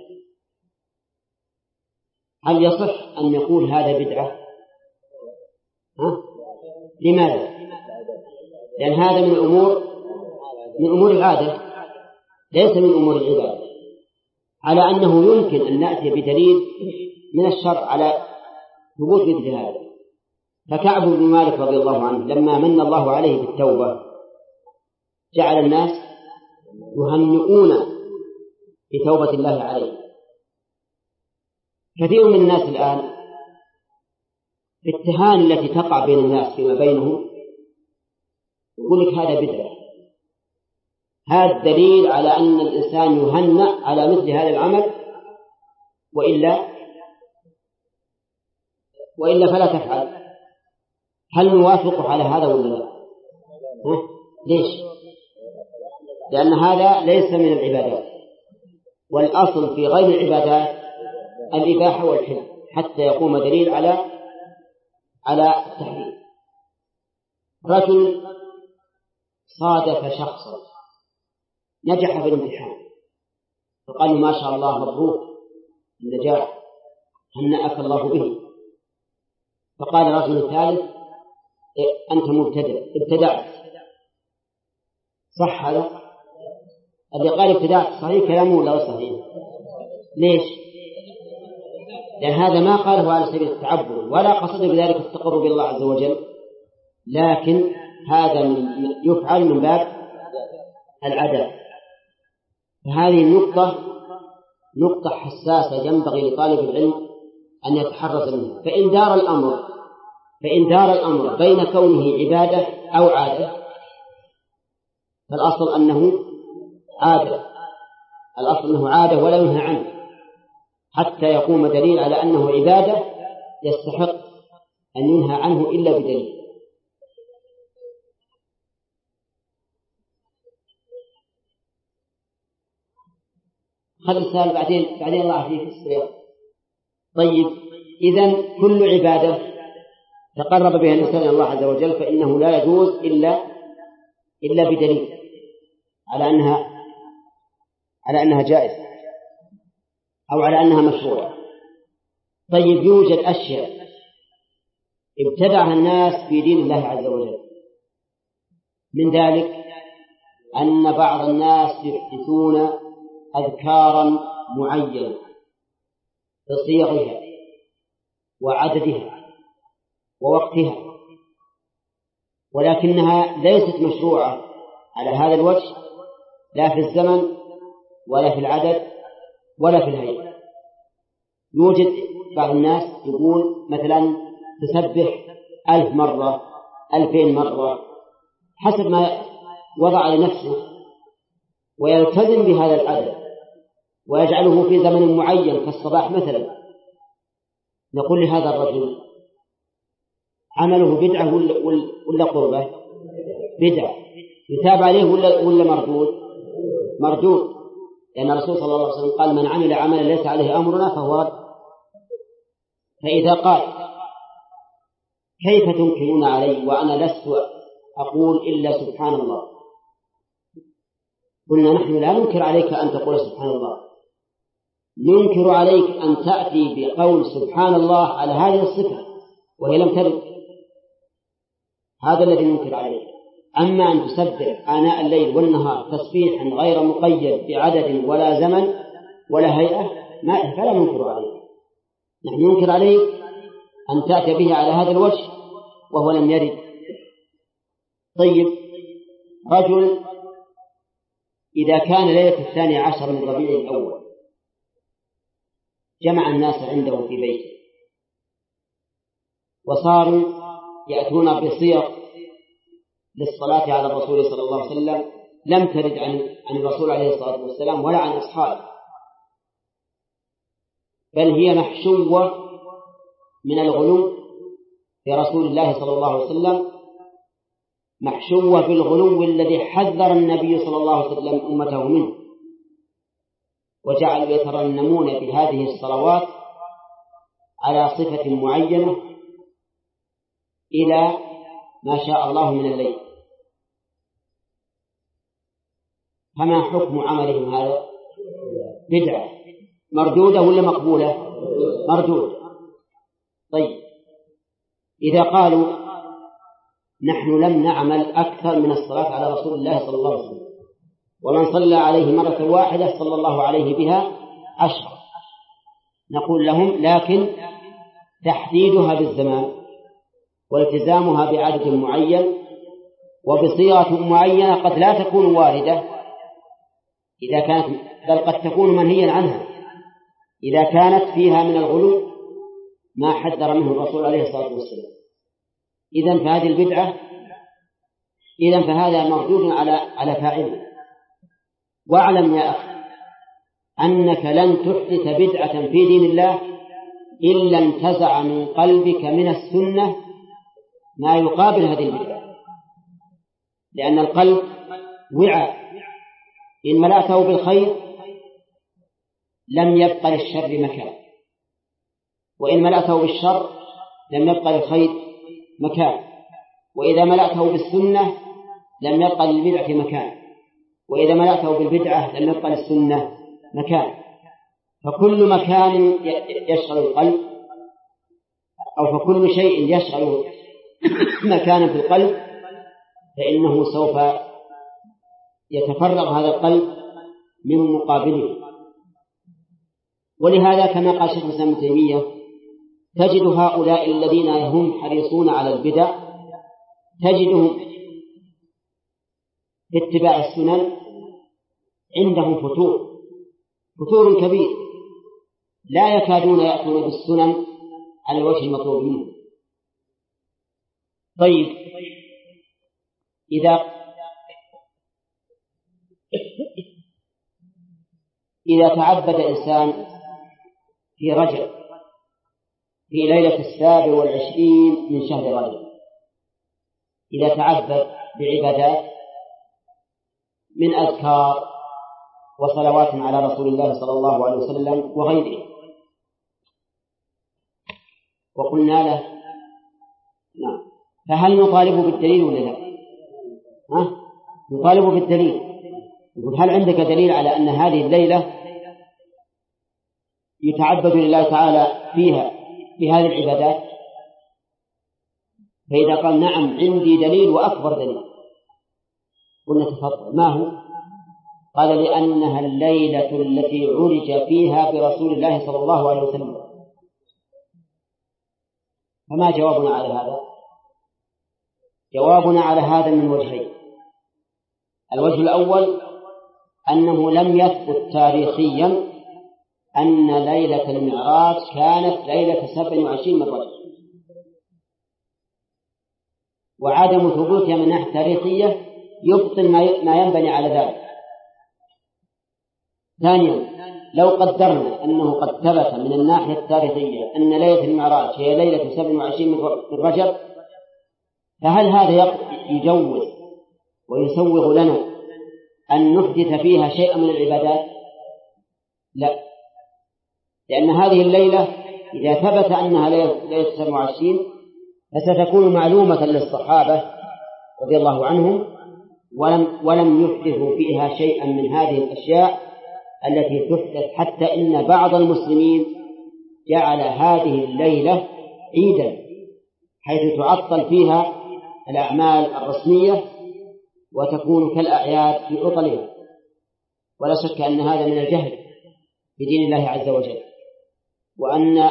A: هل يصح أن يقول هذا بدعة؟ ها؟ لماذا؟ لأن هذا من أمور من أمور العادة ليس من أمور العبادة، على أنه يمكن أن نأتي بدليل من الشرع على ثبوت مثل هذا. فكعب بن مالك رضي الله عنه لما من الله عليه بالتوبة جعل الناس يهنئون بتوبة الله عليه. كثير من الناس الآن في التهاني التي تقع بين الناس فيما بينهم يقول لك هذا بدعة. هذا دليل على أن الإنسان يهنأ على مثل هذا العمل، وإلا وإلا فلا تفعل. هل نوافق على هذا ولا لا؟ ليش؟ لأن هذا ليس من العبادات، والأصل في غير العبادات الإباحة والحل حتى يقوم دليل على على التحريم. رجل صادف شخصا نجح في الامتحان فقال ما شاء الله مبروك النجاح هنأك الله به. فقال رجل ثالث أنت مبتدع ابتدعت. صح هذا؟ اللي قال ابتدعت صحيح كلامه ولا صحيح؟ ليش؟ لأن هذا ما قاله على سبيل التعبد ولا قصد بذلك التقرب بالله عز وجل، لكن هذا من يفعل من باب العدل. فهذه النقطة نقطة حساسة ينبغي لطالب العلم أن يتحرز منها. فإن دار الأمر فإن دار الأمر بين كونه عبادة أو عادة فالأصل أنه عادة الأصل أنه عادة ولا ينهى عنه حتى يقوم دليل على أنه عبادة يستحق أن ينهى عنه إلا بدليل. خذ السؤال بعدين بعدين الله فيك السير. طيب إذن كل عبادة تقرب بها الإنسان إلى الله عز وجل فإنه لا يجوز إلا إلا بدليل على أنها على أنها جائزة أو على أنها مشروعة. طيب يوجد أشياء ابتدعها الناس في دين الله عز وجل، من ذلك أن بعض الناس يحدثون أذكارا معينة بصيغها وعددها ووقتها، ولكنها ليست مشروعة على هذا الوجه لا في الزمن ولا في العدد ولا في الهيئة. يوجد بعض الناس يقول مثلا تسبح ألف مرة ألفين مرة حسب ما وضع لنفسه ويلتزم بهذا العدد ويجعله في زمن معين كالصباح مثلا. نقول لهذا الرجل عمله بدعة ولا قربة؟ بدعة. يتاب عليه ولا ولا مردود؟ مردود، لأن الرسول صلى الله عليه وسلم قال من عمل عملا ليس عليه أمرنا فهو رد. فإذا قال كيف تنكرون علي وأنا لست أقول إلا سبحان الله، قلنا نحن لا ننكر عليك أن تقول سبحان الله، ننكر عليك أن تأتي بقول سبحان الله على هذه الصفة وهي لم ترد. هذا الذي ننكر عليك. أما أن تسبح آناء الليل والنهار تسبيحا غير مقيد بعدد ولا زمن ولا هيئة ما فلا ننكر عليك. نحن ننكر عليك أن تأتي به على هذا الوجه وهو لم يرد. طيب رجل إذا كان ليلة الثاني عشر من ربيع الأول جمع الناس عنده في بيته وصاروا يأتون بصيغ للصلاة على الرسول صلى الله عليه وسلم لم ترد عن عن الرسول عليه الصلاة والسلام ولا عن أصحابه، بل هي محشوة من الغلو في رسول الله صلى الله عليه وسلم، محشوة بالغلو الذي حذر النبي صلى الله عليه وسلم أمته منه، وجعلوا يترنمون بهذه الصلوات على صفة معينة إلى ما شاء الله من الليل. فما حكم عملهم هذا؟ بدعة مردودة ولا مقبولة؟ مردود. طيب إذا قالوا نحن لم نعمل أكثر من الصلاة على رسول الله صلى الله عليه وسلم، ومن صلى عليه مرة واحدة صلى الله عليه بها عشرة، نقول لهم لكن تحديدها بالزمان والتزامها بعدد معين وبصيغة معينة قد لا تكون واردة إذا كانت، بل قد تكون منهيا عنها إذا كانت فيها من الغلو ما حذر منه الرسول عليه الصلاة والسلام. إذن فهذه البدعة، إذن فهذا مردود على على فاعله. واعلم يا أخي أنك لن تحدث بدعة في دين الله إلا انتزع من قلبك من السنة ما يقابل هذه البدعة، لأن القلب وعاء إن ملأته بالخير لم يبقى للشر مكان، وإن ملأته بالشر لم يبقى للخير مكان، وإذا ملأته بالسنة لم يبقى للبدعة مكان، وإذا ملأته بالبدعة لم يبقى للسنة مكان. فكل مكان يشغل القلب أو فكل شيء يشغل مكانا في القلب فإنه سوف يتفرغ هذا القلب من مقابله. ولهذا كما قال شيخ الإسلام ابن تيمية تجد هؤلاء الذين هم حريصون على البدع تجدهم في اتباع السنن عندهم فتور فتور كبير، لا يكادون يأتون بالسنن على الوجه المطلوب منه. طيب إذا إذا تعبد إنسان في رجب في ليلة السابع والعشرين من شهر رجب، إذا تعبد بعبادات من أذكار وصلوات على رسول الله صلى الله عليه وسلم وغيره، وقلنا له نعم، فهل نطالب بالدليل ولا لا؟ ها؟ نطالب بالدليل. يقول هل عندك دليل على أن هذه الليلة يتعبد لله تعالى فيها بهذه العبادات؟ فإذا قال نعم عندي دليل وأكبر دليل، قلنا تفضل، ما هو؟ قال لأنها الليلة التي عرج فيها برسول الله صلى الله عليه وسلم. فما جوابنا على هذا؟ جوابنا على هذا من وجهين. الوجه الأول أنه لم يثبت تاريخيا أن ليلة المعراج كانت ليلة سبع وعشرين من رجب، وعدم ثبوتها من ناحية تاريخية يبطل ما ينبني على ذلك. ثانيا لو قدرنا أنه قد ثبت من الناحية التاريخية أن ليلة المعراج هي ليلة سبع وعشرين من رجب، فهل هذا يجوز ويسوغ لنا أن نحدث فيها شيئا من العبادات؟ لا، لأن هذه الليلة إذا ثبت أنها ليلة سبع وعشرين فستكون معلومة للصحابة رضي الله عنهم، ولم, ولم يحدثوا فيها شيئا من هذه الأشياء التي تحدث، حتى إن بعض المسلمين جعل هذه الليلة عيدا حيث تعطل فيها الأعمال الرسمية وتكون كالأعياد في عطلها. ولا شك أن هذا من الجهل بدين الله عز وجل، وأن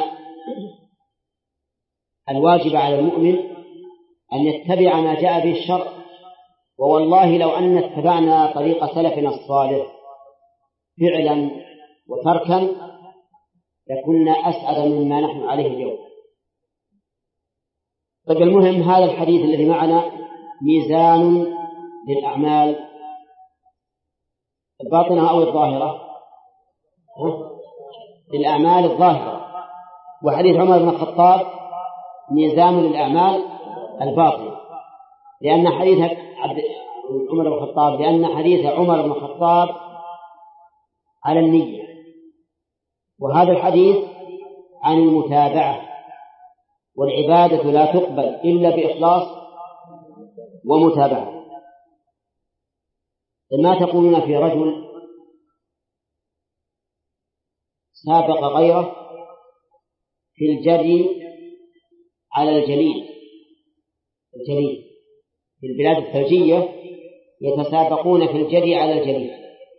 A: الواجب على المؤمن أن يتبع ما جاء به الشرع ووالله لو أن اتبعنا طريق سلفنا الصالح فعلا وتركا لكنا أسعد مما نحن عليه اليوم. طيب المهم هذا الحديث الذي معنا ميزان للأعمال الباطنة أو الظاهرة، للأعمال الظاهرة، وحديث عمر بن الخطاب ميزان للأعمال الباطنة، لأن حديث عمر بن الخطاب لأن حديث عمر بن الخطاب على النية، وهذا الحديث عن المتابعة، والعبادة لا تقبل إلا بإخلاص ومتابعة. ما تقولون في رجل سابق غيره في الجري على الجليد؟ الجليد في البلاد الثلجية يتسابقون في الجري على الجليد،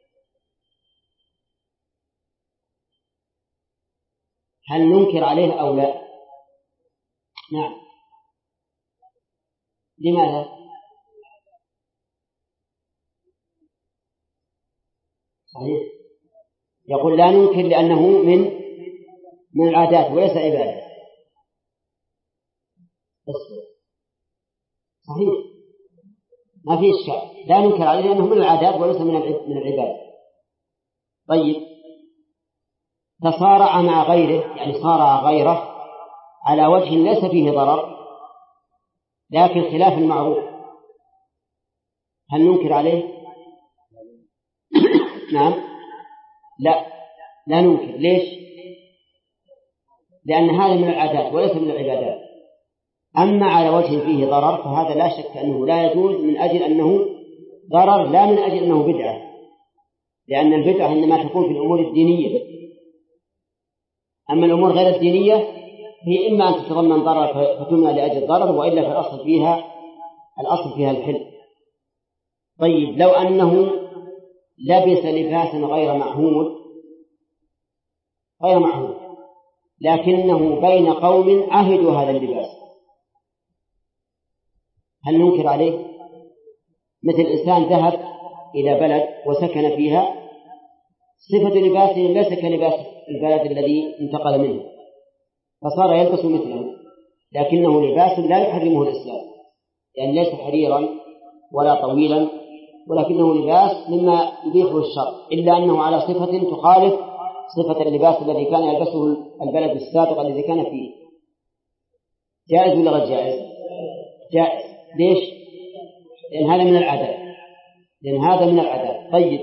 A: هل ننكر عليه أو لا؟ نعم. لماذا؟ صحيح. يقول لا ننكر لأنه من من العادات وليس عبادة. صحيح، ما في إشكال، لا ننكر عليه لأنه من العادات وليس من من العبادة. طيب تصارع مع غيره، يعني صارع غيره على وجه ليس فيه ضرر لكن خلاف المعروف، هل ننكر عليه؟ نعم. لا لا ننكر. ليش؟ لأن هذا من العادات وليس من العبادات. أما على وجه فيه ضرر فهذا لا شك أنه لا يجوز من أجل أنه ضرر لا من أجل أنه بدعة، لأن البدعة إنما تكون في الأمور الدينية، أما الأمور غير الدينية هي إما أن تتضمن ضرر فتمنع لأجل ضرر، وإلا في الأصل فيها الأصل فيها الحل. طيب لو أنه لبس لباسا غير معهود غير معهود لكنه بين قوم عهدوا هذا اللباس، هل ننكر عليه؟ مثل إنسان ذهب إلى بلد وسكن فيها، صفة لباسه ليس كلباس البلد الذي انتقل منه، فصار يلبس مثله، لكنه لباس لا يحرمه الإسلام، يعني ليس حريرا ولا طويلا، ولكنه لباس مما يبيحه الشرع، إلا أنه على صفة تخالف صفة اللباس الذي كان يلبسه البلد السابق الذي كان فيه. جائز ولا غير جائز؟ جائز. ليش؟ لأن هذا من العادات، لأن هذا من العادات. طيب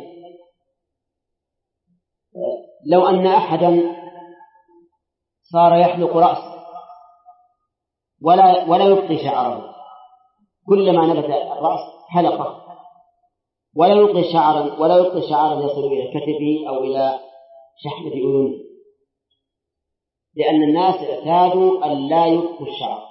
A: لو أن أحدا صار يحلق رأسه ولا ولا يبقي شعره، كلما نبت الرأس حلقه، ولا يبقي شعرا ولا يبقي شعرا يصل إلى كتفه أو إلى شحمة أذنه، لأن الناس اعتادوا أن لا يبقوا الشعر،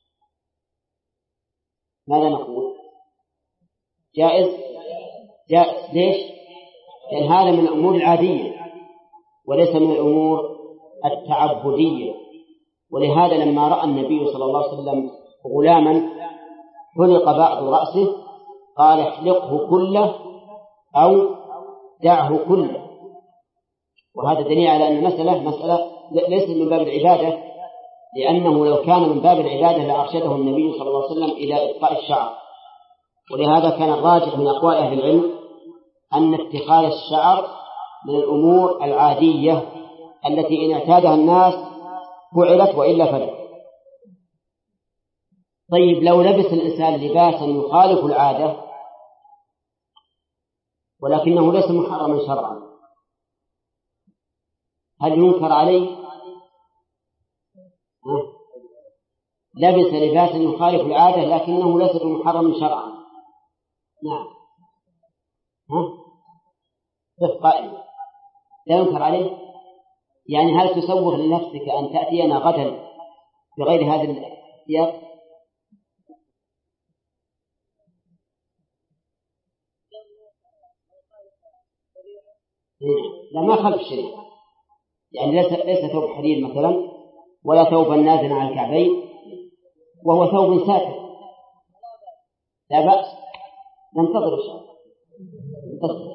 A: ماذا نقول؟ جائز؟ جائز. ليش؟ لأن هذا من الأمور العادية وليس من الأمور التعبدية. ولهذا لما رأى النبي صلى الله عليه وسلم غلاما حلق بعض رأسه قال احلقه كله أو دعه كله، وهذا دليل على أن المسألة مسألة ليست من باب العبادة، لأنه لو كان من باب العبادة لأرشده النبي صلى الله عليه وسلم إلى إبقاء الشعر. ولهذا كان الراجح من أقوال أهل العلم أن اتخاذ الشعر من الأمور العادية التي إن اعتادها الناس فعلت وإلا فلا. طيب لو لبس الإنسان لباسا يخالف العادة ولكنه ليس محرما شرعا، هل ينكر عليه؟ لبس لباسا يخالف العادة لكنه ليس بمحرم شرعا، نعم، ها بس قائم لا ينكر عليه. يعني هل تسوغ لنفسك أن تأتينا غدا بغير هذا السياق؟ لا، ما خلف الشريعة، يعني ليس ليس ثوب حرير مثلا ولا ثوبا نازلا على الكعبين، وهو ثوب ساتر لا بأس. ننتظر إن شاء الله.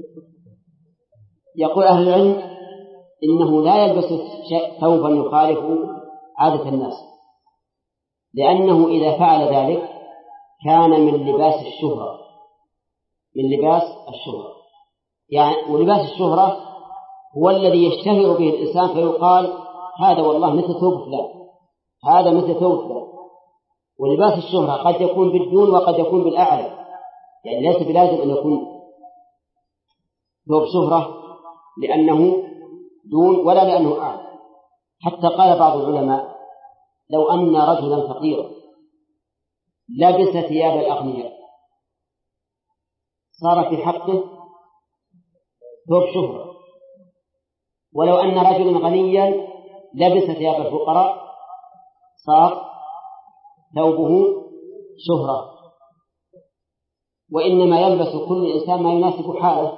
A: يقول أهل العلم إنه لا يلبس ثوبا يخالف عادة الناس، لأنه إذا فعل ذلك كان من لباس الشهرة، من لباس الشهرة يعني. ولباس الشهرة هو الذي يشتهر به الإنسان فيقال هذا والله مثل ثوب فلان، هذا مثل ثوب فلان. ولباس الشهرة قد يكون بالدون وقد يكون بالأعلى، يعني ليس بلازم أن يكون ثوب شهرة لأنه دون ولا لأنه أعلى. حتى قال بعض العلماء لو أن رجلا فقيرا لبس ثياب الأغنياء صار في حقه ثوب شهرة، ولو أن رجلا غنيا لبس ثياب الفقراء صار ثوبه شهرة. وإنما يلبس كل إنسان ما يناسب حاله.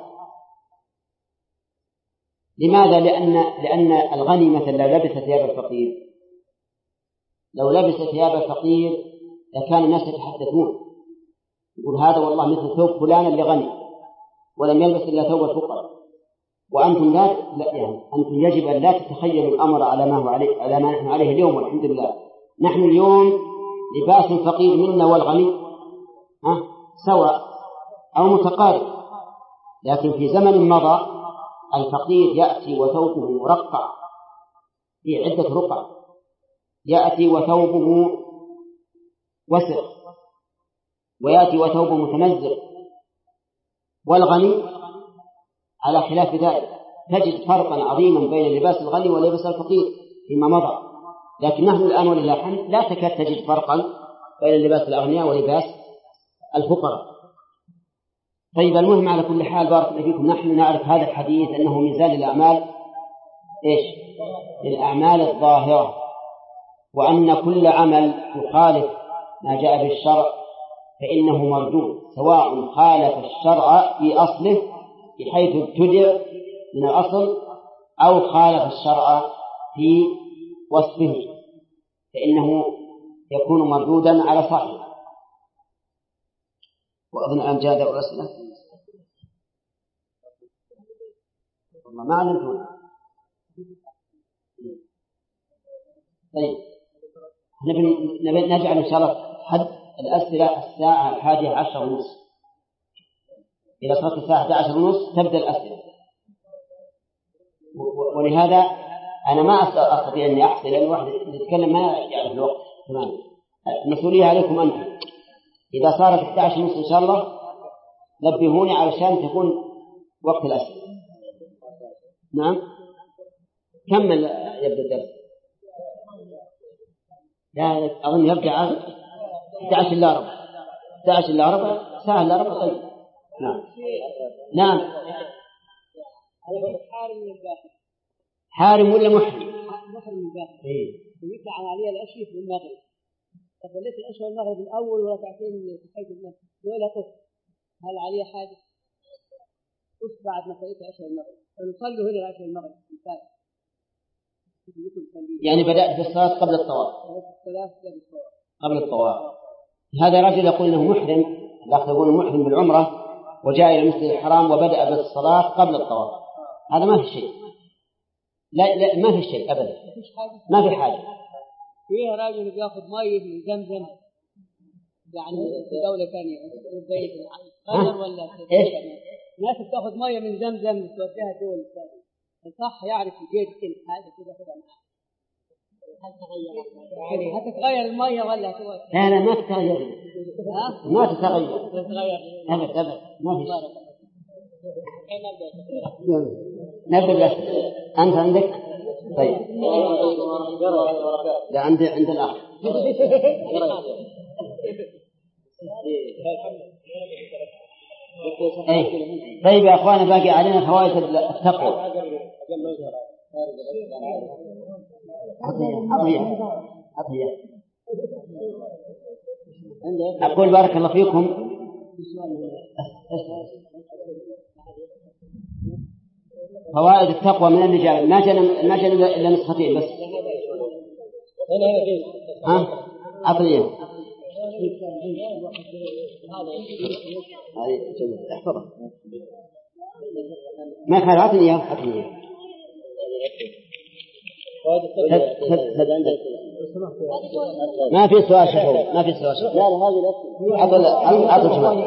A: لماذا؟ لأن لأن الغني مثلا لو لبس ثياب الفقير لو لبس ثياب الفقير لكان الناس يتحدثون يقول هذا والله مثل ثوب فلان اللي غني ولم يلبس إلا ثوب الفقراء. وأنتم لا, لا يعني أنتم يجب أن لا تتخيلوا الأمر على ما هو عليه، على ما نحن عليه اليوم والحمد لله. نحن اليوم لباس الفقير منا والغني ها سواء أو متقارب، لكن في زمن مضى الفقير يأتي وثوبه مرقع في عدة رقع، يأتي وثوبه وسع، ويأتي وثوبه متمزق. والغني على خلاف ذلك تجد فرقا عظيما بين لباس الغني ولباس الفقير فيما مضى. لكن نحن الآن ولله الحمد لا تكاد تجد فرقا بين لباس الأغنياء ولباس الفقراء. طيب المهم على كل حال بارك الله فيكم، نحن نعرف هذا الحديث أنه ميزان الأعمال إيش؟ الأعمال الظاهرة، وأن كل عمل يخالف ما جاء بالشرع فإنه مردود، سواء خالف الشرع في أصله بحيث ابتدع من الأصل أو خالف الشرع في وصفه فإنه يكون مردودا على صاحبه. وأظن أن جاء دور الأسئلة والله ما علمتون. طيب نبي نجعل إن شاء الله حد الأسئلة الساعة الحادية عشر ونصف، إذا صارت الساعة الحادية عشر ونصف تبدأ الأسئلة. ولهذا أنا ما أستطيع أني أحصل لأن واحد يتكلم ما يعرف الوقت تماما. المسؤولية عليكم أنتم. إذا صارت الساعة الحادية ونصف إن شاء الله نبهوني علشان تكون وقت الأسئلة. نعم كمل يبدأ الدرس. لا أظن يبدأ عشرة عشر إلا ربع إحدى عشر إلا ربع ساعة إلا ربع. طيب نعم نعم حارم ولا محرم؟
C: محرم من الباحث
A: إيه
C: ويطلع على الأشياء في المغرب. فصليت الأشهر المغرب الأول وركعتين في حيث المغرب ولا قف هل عليه حاجة؟ قف بعد ما صليت أشهر المغرب فنصلي هنا الأشهر المغرب
A: يعني بدأت بالصلاة قبل الطواف قبل الطواف. هذا رجل يقول إنه محرم، لا يقول محرم بالعمرة وجاء إلى المسجد الحرام وبدأ بالصلاة قبل الطواف. هذا ما في شيء، لا لا ما في شيء أبدا، ما في حاجة.
C: فيه راجل بياخذ مية من زمزم يعني في دولة ثانية غير ولا
A: إيش؟
C: ناس بتاخذ مية من زمزم توديها دول ثانية صح؟ يعرف الجيد كل حاجة كذا كذا معه. هل تغير يعني هتتغير المية ولا هتغير؟
A: لا لا ما تتغير، ما تتغير
C: تتغير
A: أبدا أبدا ما في. نبدأ بالأسئلة. أنت عندك؟ طيب لا عندي عند الأخ. أي طيب يا أخوانا باقي علينا فوائد التقوى. أضيع أضيع أقول بارك الله فيكم فوائد التقوى من الرجال ما جاء ما جاء إلا نسختين بس. ها أضيع هذه احفظها ما كان عطني إياه عطني إياه ما في سؤال شفوي ما في سؤال شفوي لا هذه لا عطل عطل شمال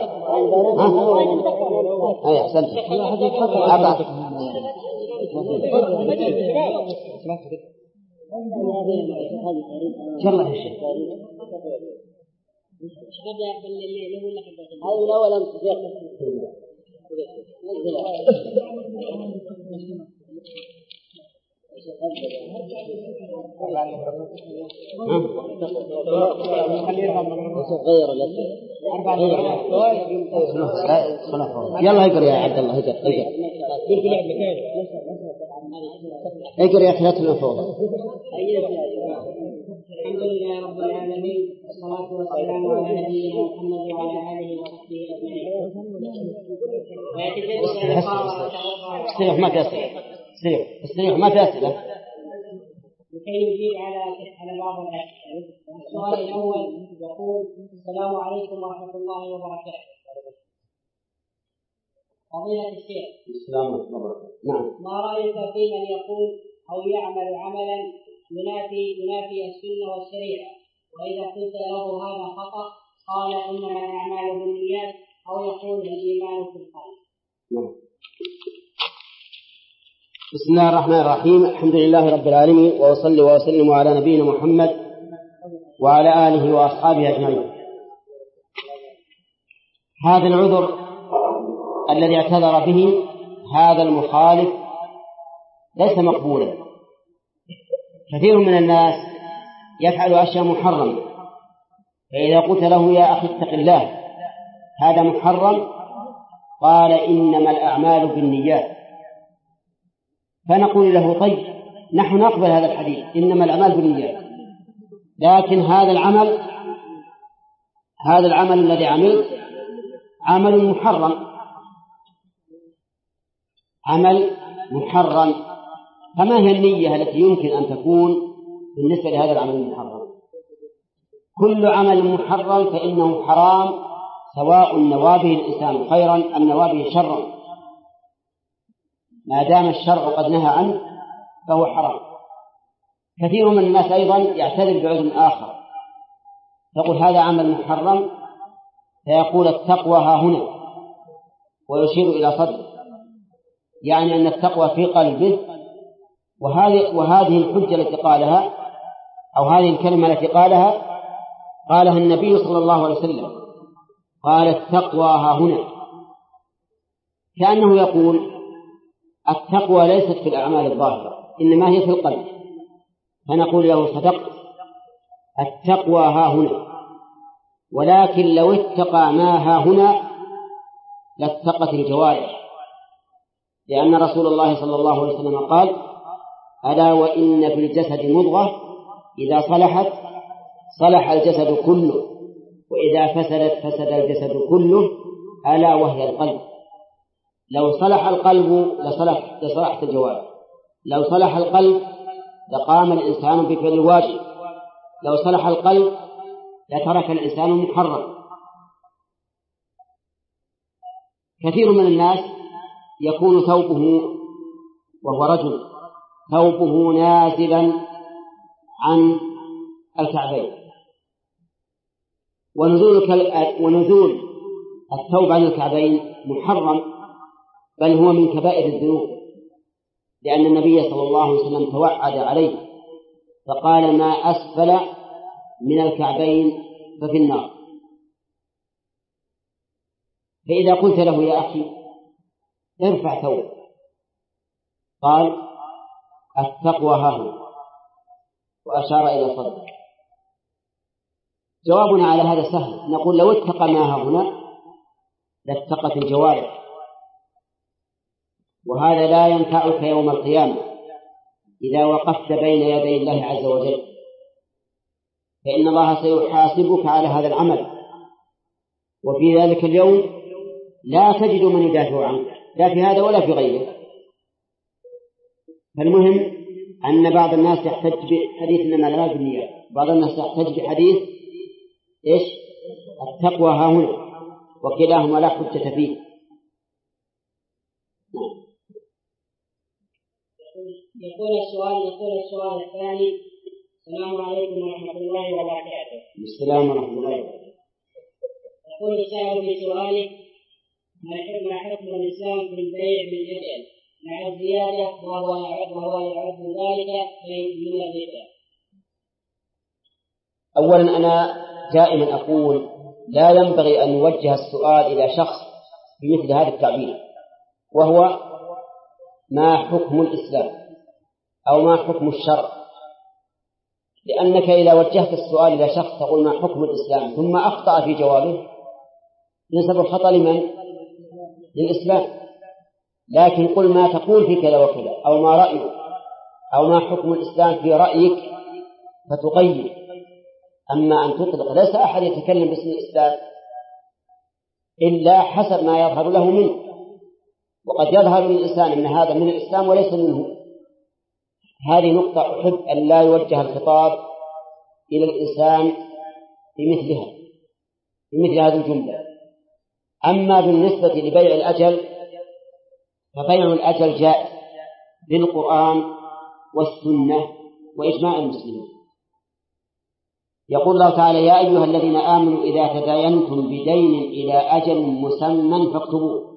A: أي أحسنت عطل يلا يا شيخ هذه لا ولا غير يلا اقرأ يا عبد الله اقرأ اقرأ يا ثلاثة الأنفوض.
D: الحمد لله رب العالمين والصلاة والسلام على نبينا محمد وعلى آله وصحبه أجمعين.
A: استريح ما في أسئلة استريح استريح ما في أسئلة
D: لكي نجيب على على بعض الأسئلة. السؤال الأول يقول: السلام عليكم ورحمة الله وبركاته. فضيلة الشيخ،
A: السلام عليكم ورحمة الله. نعم.
D: ما رأيك في من يقول أو يعمل عملا ينافي ينافي السنة والشريعة، وإذا قلت له هذا خطأ قال إنما الأعمال بالنيات، أو يقول الإيمان في القلب؟
A: نعم. بسم الله الرحمن الرحيم. الحمد لله رب العالمين، وأصلي وأسلم على نبينا محمد وعلى آله وأصحابه أجمعين. هذا العذر الذي اعتذر به هذا المخالف ليس مقبولا. كثير من الناس يفعل أشياء محرمة، فإذا قلت له يا أخي اتق الله هذا محرم قال إنما الأعمال بالنيات، فنقول له طيب نحن نقبل هذا الحديث إنما الأعمال بالنيات، لكن هذا العمل هذا العمل الذي عملت عمل محرم عمل محرم فما هي النية التي يمكن أن تكون بالنسبة لهذا العمل المحرم؟ كل عمل محرم فإنه حرام، سواء نوابه الإنسان خيرا أم نوابه شرا، ما دام الشرع قد نهى عنه فهو حرام. كثير من الناس أيضا يعتذر بعذر آخر، يقول هذا عمل محرم فيقول التقوى ها هنا ويشير إلى صدره، يعني أن التقوى في قلبه. وهذه وهذه الحجة التي قالها أو هذه الكلمة التي قالها قالها النبي صلى الله عليه وسلم، قال التقوى ها هنا، كأنه يقول التقوى ليست في الأعمال الظاهرة إنما هي في القلب. فنقول له صدقت، التقوى ها هنا، ولكن لو اتقى ما ها هنا لاتقت الجوارح، لأن رسول الله صلى الله عليه وسلم قال ألا وإن في الجسد مضغة إذا صلحت صلح الجسد كله وإذا فسدت فسد الجسد كله ألا وهي القلب. لو صلح القلب لصلح لصلحت الجوارح، لو صلح القلب لقام الإنسان بفعل الواجب، لو صلح القلب لترك الإنسان محرم. كثير من الناس يكون ثوبه وهو رجل ثوبه نازلا عن الكعبين، ونزول ونزول الثوب عن الكعبين محرم، بل هو من كبائر الذنوب، لأن النبي صلى الله عليه وسلم توعد عليه فقال ما أسفل من الكعبين ففي النار. فإذا قلت له يا أخي ارفع ثوب قال التقوى ها هنا وأشار إلى صدره، جوابنا على هذا سهل، نقول لو اتقى ما ها هنا لاتقت الجوارح، وهذا لا ينفعك يوم القيامة إذا وقفت بين يدي الله عز وجل، فإن الله سيحاسبك على هذا العمل، وفي ذلك اليوم لا تجد من يدافع عنك لا في هذا ولا في غيره. فالمهم أن بعض الناس يحتج بحديث إنما الأعمال بالنيات، بعض الناس يحتج بحديث إيش التقوى ها هنا، وكلاهما لا حجة فيه.
D: يقول السؤال يقول السؤال الثاني: السلام عليكم ورحمة الله وبركاته.
A: السلام ورحمة الله وبركاته.
D: يقول السائل في سؤاله: ما حكم الإسلام في البيع بالأجل مع الزيادة وهو يعد وهو يعد ذلك من الربا؟
A: أولا أنا دائما أقول لا ينبغي أن نوجه السؤال إلى شخص بمثل هذا التعبير، وهو ما حكم الإسلام أو ما حكم الشرع، لأنك إذا وجهت السؤال إلى شخص تقول ما حكم الإسلام ثم أخطأ في جوابه ينسب الخطأ لمن؟ للإسلام. لكن قل ما تقول في كذا وكذا، أو ما رأيك، أو ما حكم الإسلام في رأيك، فتقيد. أما أن تطلق، ليس أحد يتكلم باسم الإسلام إلا حسب ما يظهر له منه، وقد يظهر للإنسان أن هذا من الإسلام وليس منه. هذه نقطة أحب أن لا يوجه الخطاب إلى الإنسان بمثلها بمثل هذه الجملة. أما بالنسبة لبيع الأجل فبيع الأجل جائز بالقرآن والسنة وإجماع المسلمين. يقول الله تعالى: يا أيها الذين آمنوا إذا تداينتم بدين إلى أجل مسمى فاكتبوه.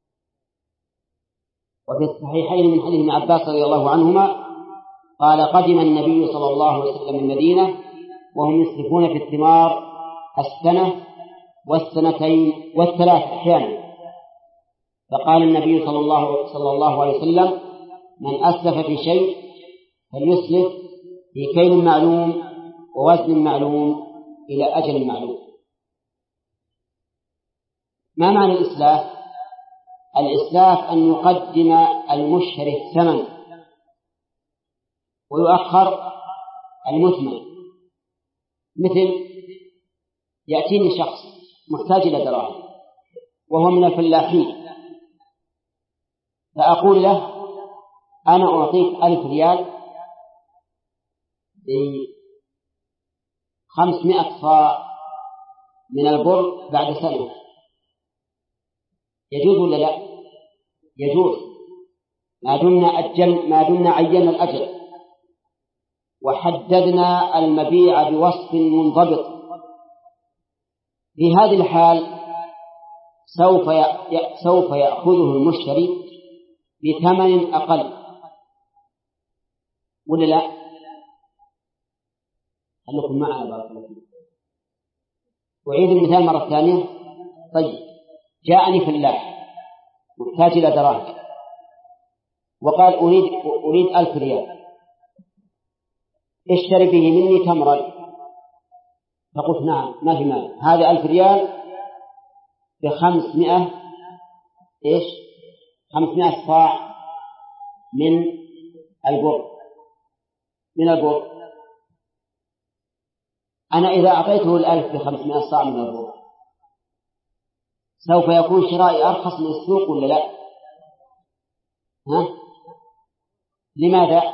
A: وفي الصحيحين من حديث ابن عباس رضي الله عنهما قال: قدم النبي صلى الله عليه وسلم المدينة وهم يسرفون في الثمار السنة والسنتين والثلاث أحيانا، فقال النبي صلى الله, صلى الله عليه وسلم: من أسلف في شيء فليسلف في كيل معلوم ووزن معلوم إلى أجل معلوم. ما معنى الإسلاف؟ الإسلاف أن يقدم المشتري الثمن ويؤخر المثمن. مثل يأتيني شخص محتاج إلى دراهم وهو من الفلاحين، فأقول له: أنا أعطيك ألف ريال بخمسمائة صاع من البر بعد سنة. يجوز ولا لا؟ يجوز، ما دمنا أجل ما دمنا عينا الأجل وحددنا المبيع بوصف منضبط. في هذه الحال سوف سوف يأخذه المشتري بثمن أقل ولا لا؟ خليكم معنا بارك الله فيكم. أعيد المثال مرة ثانية. طيب، جاءني فلاح محتاج إلى دراهم وقال: أريد أريد ألف ريال، اشتري به مني تمرا. فقلت: نعم، ما في مال، هذا ألف ريال بخمسمائة إيش خمسمائة صاع من البر من البر أنا إذا أعطيته الألف بخمسمائة صاع من البر سوف يكون شرائي أرخص من السوق ولا لا؟ ها؟ لماذا؟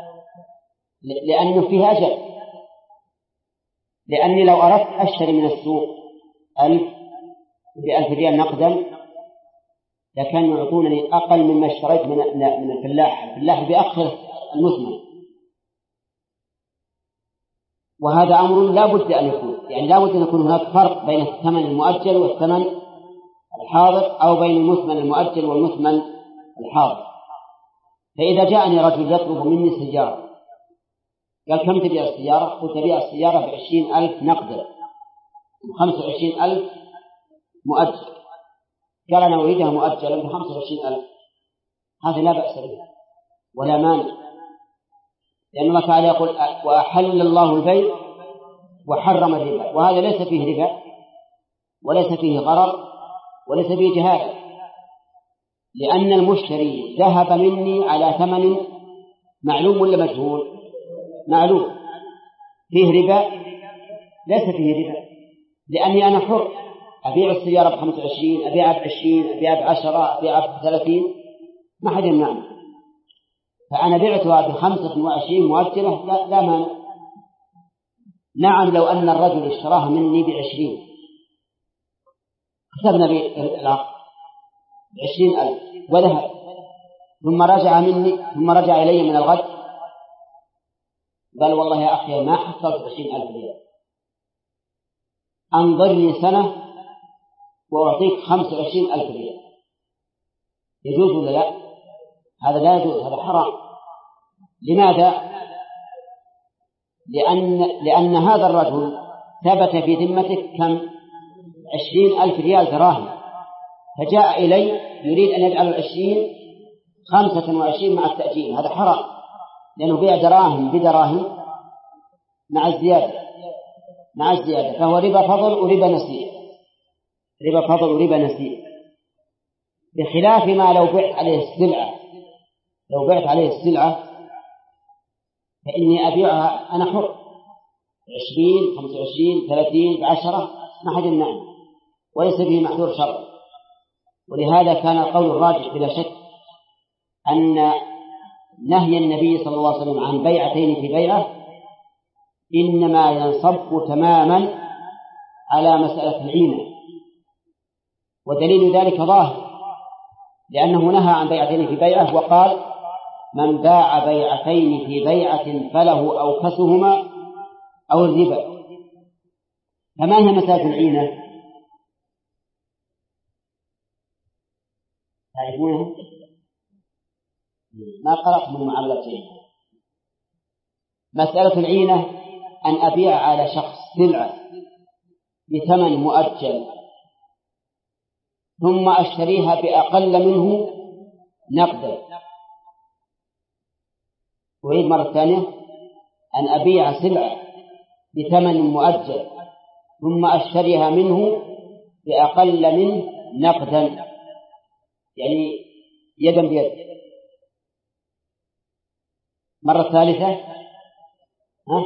A: لأنه فيه أجل. لأني لو أردت أشتري من السوق ألف بألف ريال نقدا لكان يعطونني أقل مما اشتريت من من الفلاح. الفلاح بأخر المثمن، وهذا أمر لا بد أن يكون، يعني لا بد أن يكون هناك فرق بين الثمن المؤجل والثمن الحاضر، أو بين المثمن المؤجل والمثمن الحاضر. فإذا جاءني رجل يطلب مني سيارة، قال: كم تبيع السيارة؟ قلت: تبيع السيارة بعشرين ألف نقدا وخمسة وعشرين ألف مؤجل. قال: أنا أريدها مؤجلا بخمسة وعشرين ألف. هذا لا بأس به ولا مانع، لأن الله تعالى يقول: وأحل الله البيع وحرم الربا، وهذا ليس فيه ربا وليس فيه غرر وليس فيه جهالة، لأن المشتري ذهب مني على ثمن معلوم ولا مجهول؟ معلوم. فيه ربا؟ ليس فيه ربا، لأني أنا حر، أبيع السيارة بخمسة وعشرين، أبيعها بعشرين، أبيعها بعشرة، أبيعها بثلاثين، ما حد يمنعني. فأنا بعتها بخمسة وعشرين مؤجلة، لا, لا مانع. نعم، لو أن الرجل اشتراها مني بعشرين كتبنا بالعقد بعشرين ألف وذهب، ثم رجع مني ثم رجع إلي من الغد قال والله يا أخي ما حصلت عشرين ألف ريال، أنظرني سنة وأعطيك خمسة وعشرين ألف ريال، يجوز ولا لا؟ هذا لا يجوز، هذا حرام. لماذا؟ لأن, لأن هذا الرجل ثبت في ذمتك كم؟ عشرين ألف ريال دراهم، فجاء إلي يريد أن يجعل العشرين خمسة وعشرين مع التأجيل، هذا حرام، لأنه بيع دراهم بدراهم مع الزيادة مع الزيادة فهو ربا فضل وربا نسيء، ربا فضل وربا نسيء، بخلاف ما لو بعت عليه السلعة لو بعت عليه السلعة فإني أبيعها أنا حر، عشرين خمسة وعشرين ثلاثين بعشرة ما حد يمنعني وليس به محذور شرعي. ولهذا كان القول الراجح بلا شك أن نهي النبي صلى الله عليه وسلم عن بيعتين في بيعة إنما ينصب تماما على مسألة العينة، ودليل ذلك ظاهر، لأنه نهى عن بيعتين في بيعة وقال من باع بيعتين في بيعة فله أوكسهما أو الربا. فما هي مسألة العينة؟ تعرفونها؟ ما قرأت من معلقين. مسألة العينة أن أبيع على شخص سلعة بثمن مؤجل ثم أشتريها بأقل منه نقدا. أعيد مرة ثانية، أن أبيع سلعة بثمن مؤجل ثم أشتريها منه بأقل منه نقدا، يعني يدا بيد. مرة ثالثة، ها؟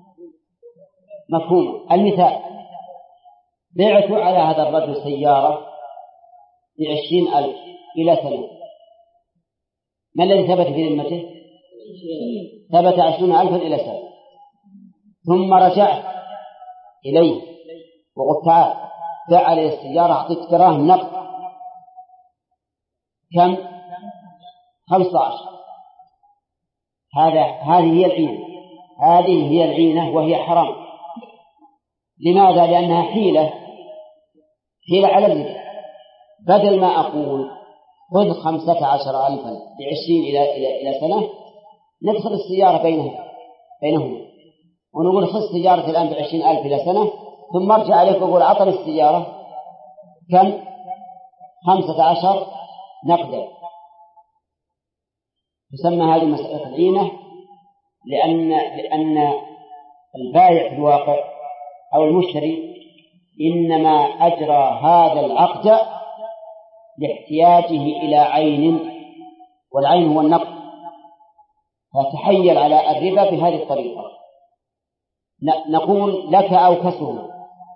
A: مفهوم. المثال: بعت على هذا الرجل سيارة بعشرين ألف إلى سنة، ما الذي ثبت في ذمته؟ ثبت عشرين ألفا إلى سنة، ثم رجعت إليه وقلت تعال باع لي السيارة أعطيك دراهم نقد، كم؟ خمسة عشر. هذا هذه هي العينة هذه هي العينة وهي حرام. لماذا؟ لأنها حيلة حيلة على الربا. بدل ما أقول خذ خمسة عشر ألفا بعشرين إلى إلى إلى سنة، ندخل السيارة بينها بينهما ونقول خذ سيارة الآن بعشرين ألف إلى سنة، ثم أرجع عليك وأقول عطني السيارة كم؟ خمسة عشر نقدا. تسمى هذه مسألة العينة لأن لأن البائع في الواقع أو المشتري إنما أجرى هذا العقد لاحتياجه إلى عين، والعين هو النقد، فتحيل على الربا بهذه الطريقة. نقول لك أوكسه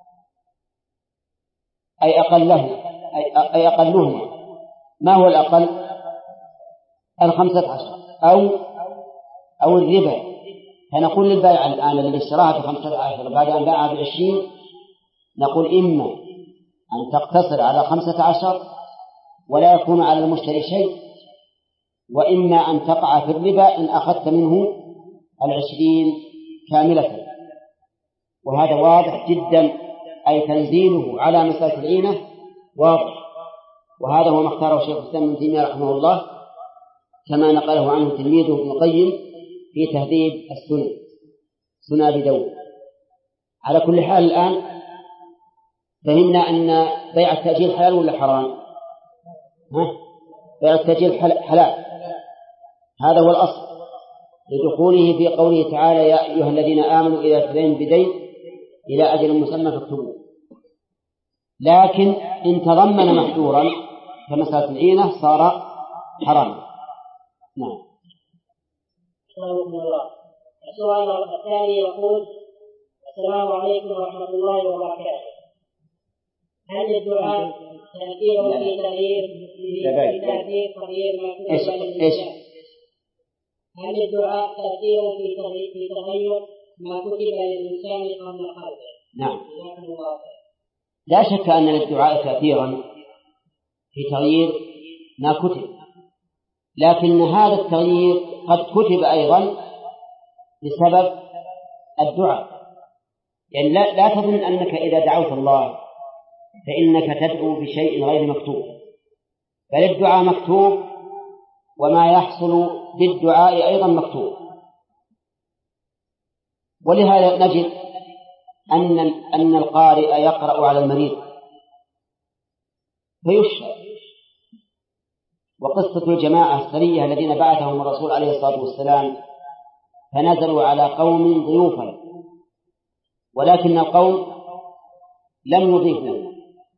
A: أي أقله أي أقلهما. ما هو الأقل؟ الخمسة عشر أو أو الربا. فنقول للبائع الآن الذي اشتراها بخمسة عشر بعد أن باعها بعشرين، نقول إما أن تقتصر على خمسة عشر ولا يكون على المشتري شيء، وإما أن تقع في الربا إن أخذت منه العشرين كاملة. وهذا واضح جدا، أي تنزيله على مسألة العينة واضح، وهذا هو ما اختاره شيخ الإسلام ابن تيمية رحمه الله كما نقله عنه تلميذه ابن القيم في تهذيب السنن سنن أبي داود. على كل حال الآن فهمنا أن بيع التأجيل حلال ولا حرام؟ ها؟ بيع التأجيل حلال، هذا هو الأصل لدخوله في قوله تعالى يا أيها الذين آمنوا إذا تدين بدين إلى أجل مسمى فاكتبوه. لكن إن تضمن محذورا كمسألة العينة صار حرام. نعم.
D: السؤال الثاني يقول: السلام عليكم ورحمة الله وبركاته. هل الدعاء تأثير في تغيير في تأثير تغيير ما كتب للإنسان؟ هل الدعاء تأثير في تغيير في تغير ما كتب للإنسان قبل خلقه؟
A: نعم. لا شك أن للدعاء تأثيرا في تغيير ما كتب، لكن هذا التغيير قد كتب أيضا بسبب الدعاء. يعني لا, لا تظن أنك إذا دعوت الله فإنك تدعو بشيء غير مكتوب، بل الدعاء مكتوب وما يحصل بالدعاء أيضا مكتوب. ولهذا نجد أن أن القارئ يقرأ على المريض فيشفى. وقصة الجماعة السرية الذين بعثهم الرسول عليه الصلاة والسلام فنزلوا على قوم ضيوفا، ولكن القوم لم يضيفوا،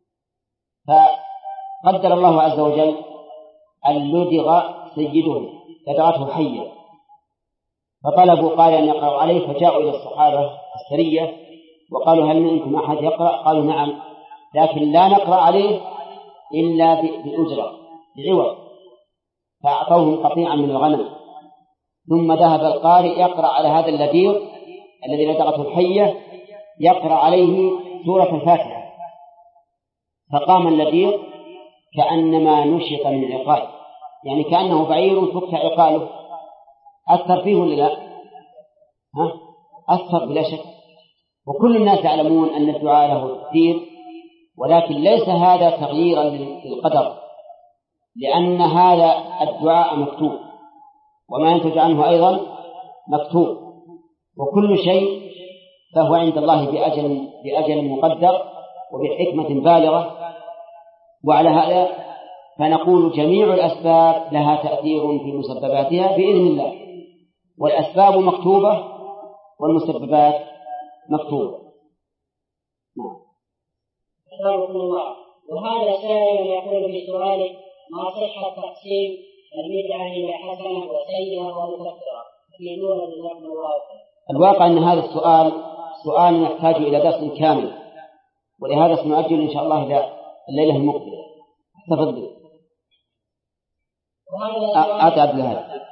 A: فقدر الله عز وجل أن لدغ سيدهم، لدغته حية، فطلبوا قال أن يقرأوا عليه، فجاءوا إلى الصحابة السرية وقالوا هل منكم أحد يقرأ؟ قالوا نعم، لكن لا نقرأ عليه إلا بأجرة بعوض، فأعطوهم قطيعا من الغنم. ثم ذهب القارئ يقرأ على هذا اللديغ الذي لدغته الحية، يقرأ عليه سورة الفاتحة، فقام اللديغ كأنما نشط من عقال، يعني كأنه بعير فك عقاله. أثر فيه ولا لا؟ ها؟ أثر بلا شك. وكل الناس يعلمون أن الدعاء له تأثير، ولكن ليس هذا تغييرا للقدر، لأن هذا الدعاء مكتوب وما ينتج عنه أيضا مكتوب، وكل شيء فهو عند الله بأجل, بأجل مقدر وبحكمة بالغة. وعلى هذا فنقول جميع الأسباب لها تأثير في مسبباتها بإذن الله، والأسباب مكتوبة والمسببات مكتوبة.
D: نعم. أسألكم الله. وهذا سائل يقول في سؤاله ما صحة تقسيم البدعة إلى حسنة وسيئة ومكفرة في نور جزاكم الله خيرا؟
A: الواقع أن هذا السؤال سؤال يحتاج إلى درس كامل، ولهذا سنؤجل إن شاء الله إلى الليلة المقبلة. تفضل. أتعب لهذا.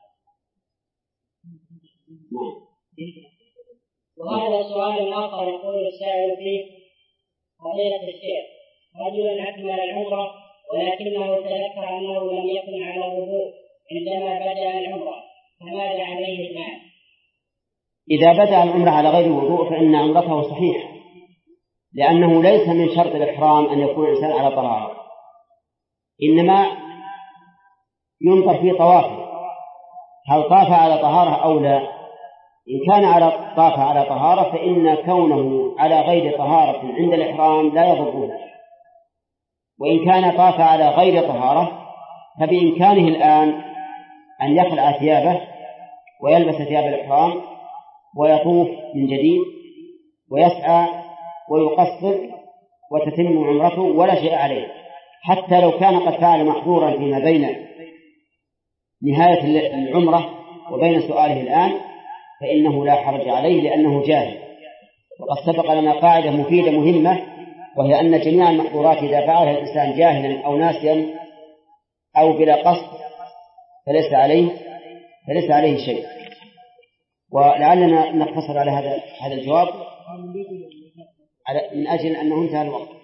D: وهذا سؤال آخر يقول السائل فيه فضيلة الشيخ رجل أكمل العمرة ولكنه تذكر أنه لم يكن على وضوء عندما بدأ العمرة، فماذا عليه الآن؟
A: إذا بدأ العمرة على غير وضوء فإن عمرته صحيحة، لأنه ليس من شرط الإحرام أن يكون الإنسان على طهارة، إنما ينظر في طوافه هل طاف على طهارة أو لا. إن كان على طاف على طهارة فإن كونه على غير طهارة عند الإحرام لا يضره، وإن كان طاف على غير طهارة فبإمكانه الآن أن يخلع ثيابه ويلبس ثياب الإحرام ويطوف من جديد ويسعى ويقصر وتتم عمرته ولا شيء عليه، حتى لو كان قد فعل محظورا فيما بين نهاية العمرة وبين سؤاله الآن فإنه لا حرج عليه لأنه جاهل. وقد سبق لنا قاعدة مفيدة مهمة، وهي أن جميع المحظورات إذا فعلها الإنسان جاهلا أو ناسيا أو بلا قصد فليس عليه فليس عليه شيء. ولعلنا نقتصر على هذا هذا الجواب من أجل أنه انتهى الوقت.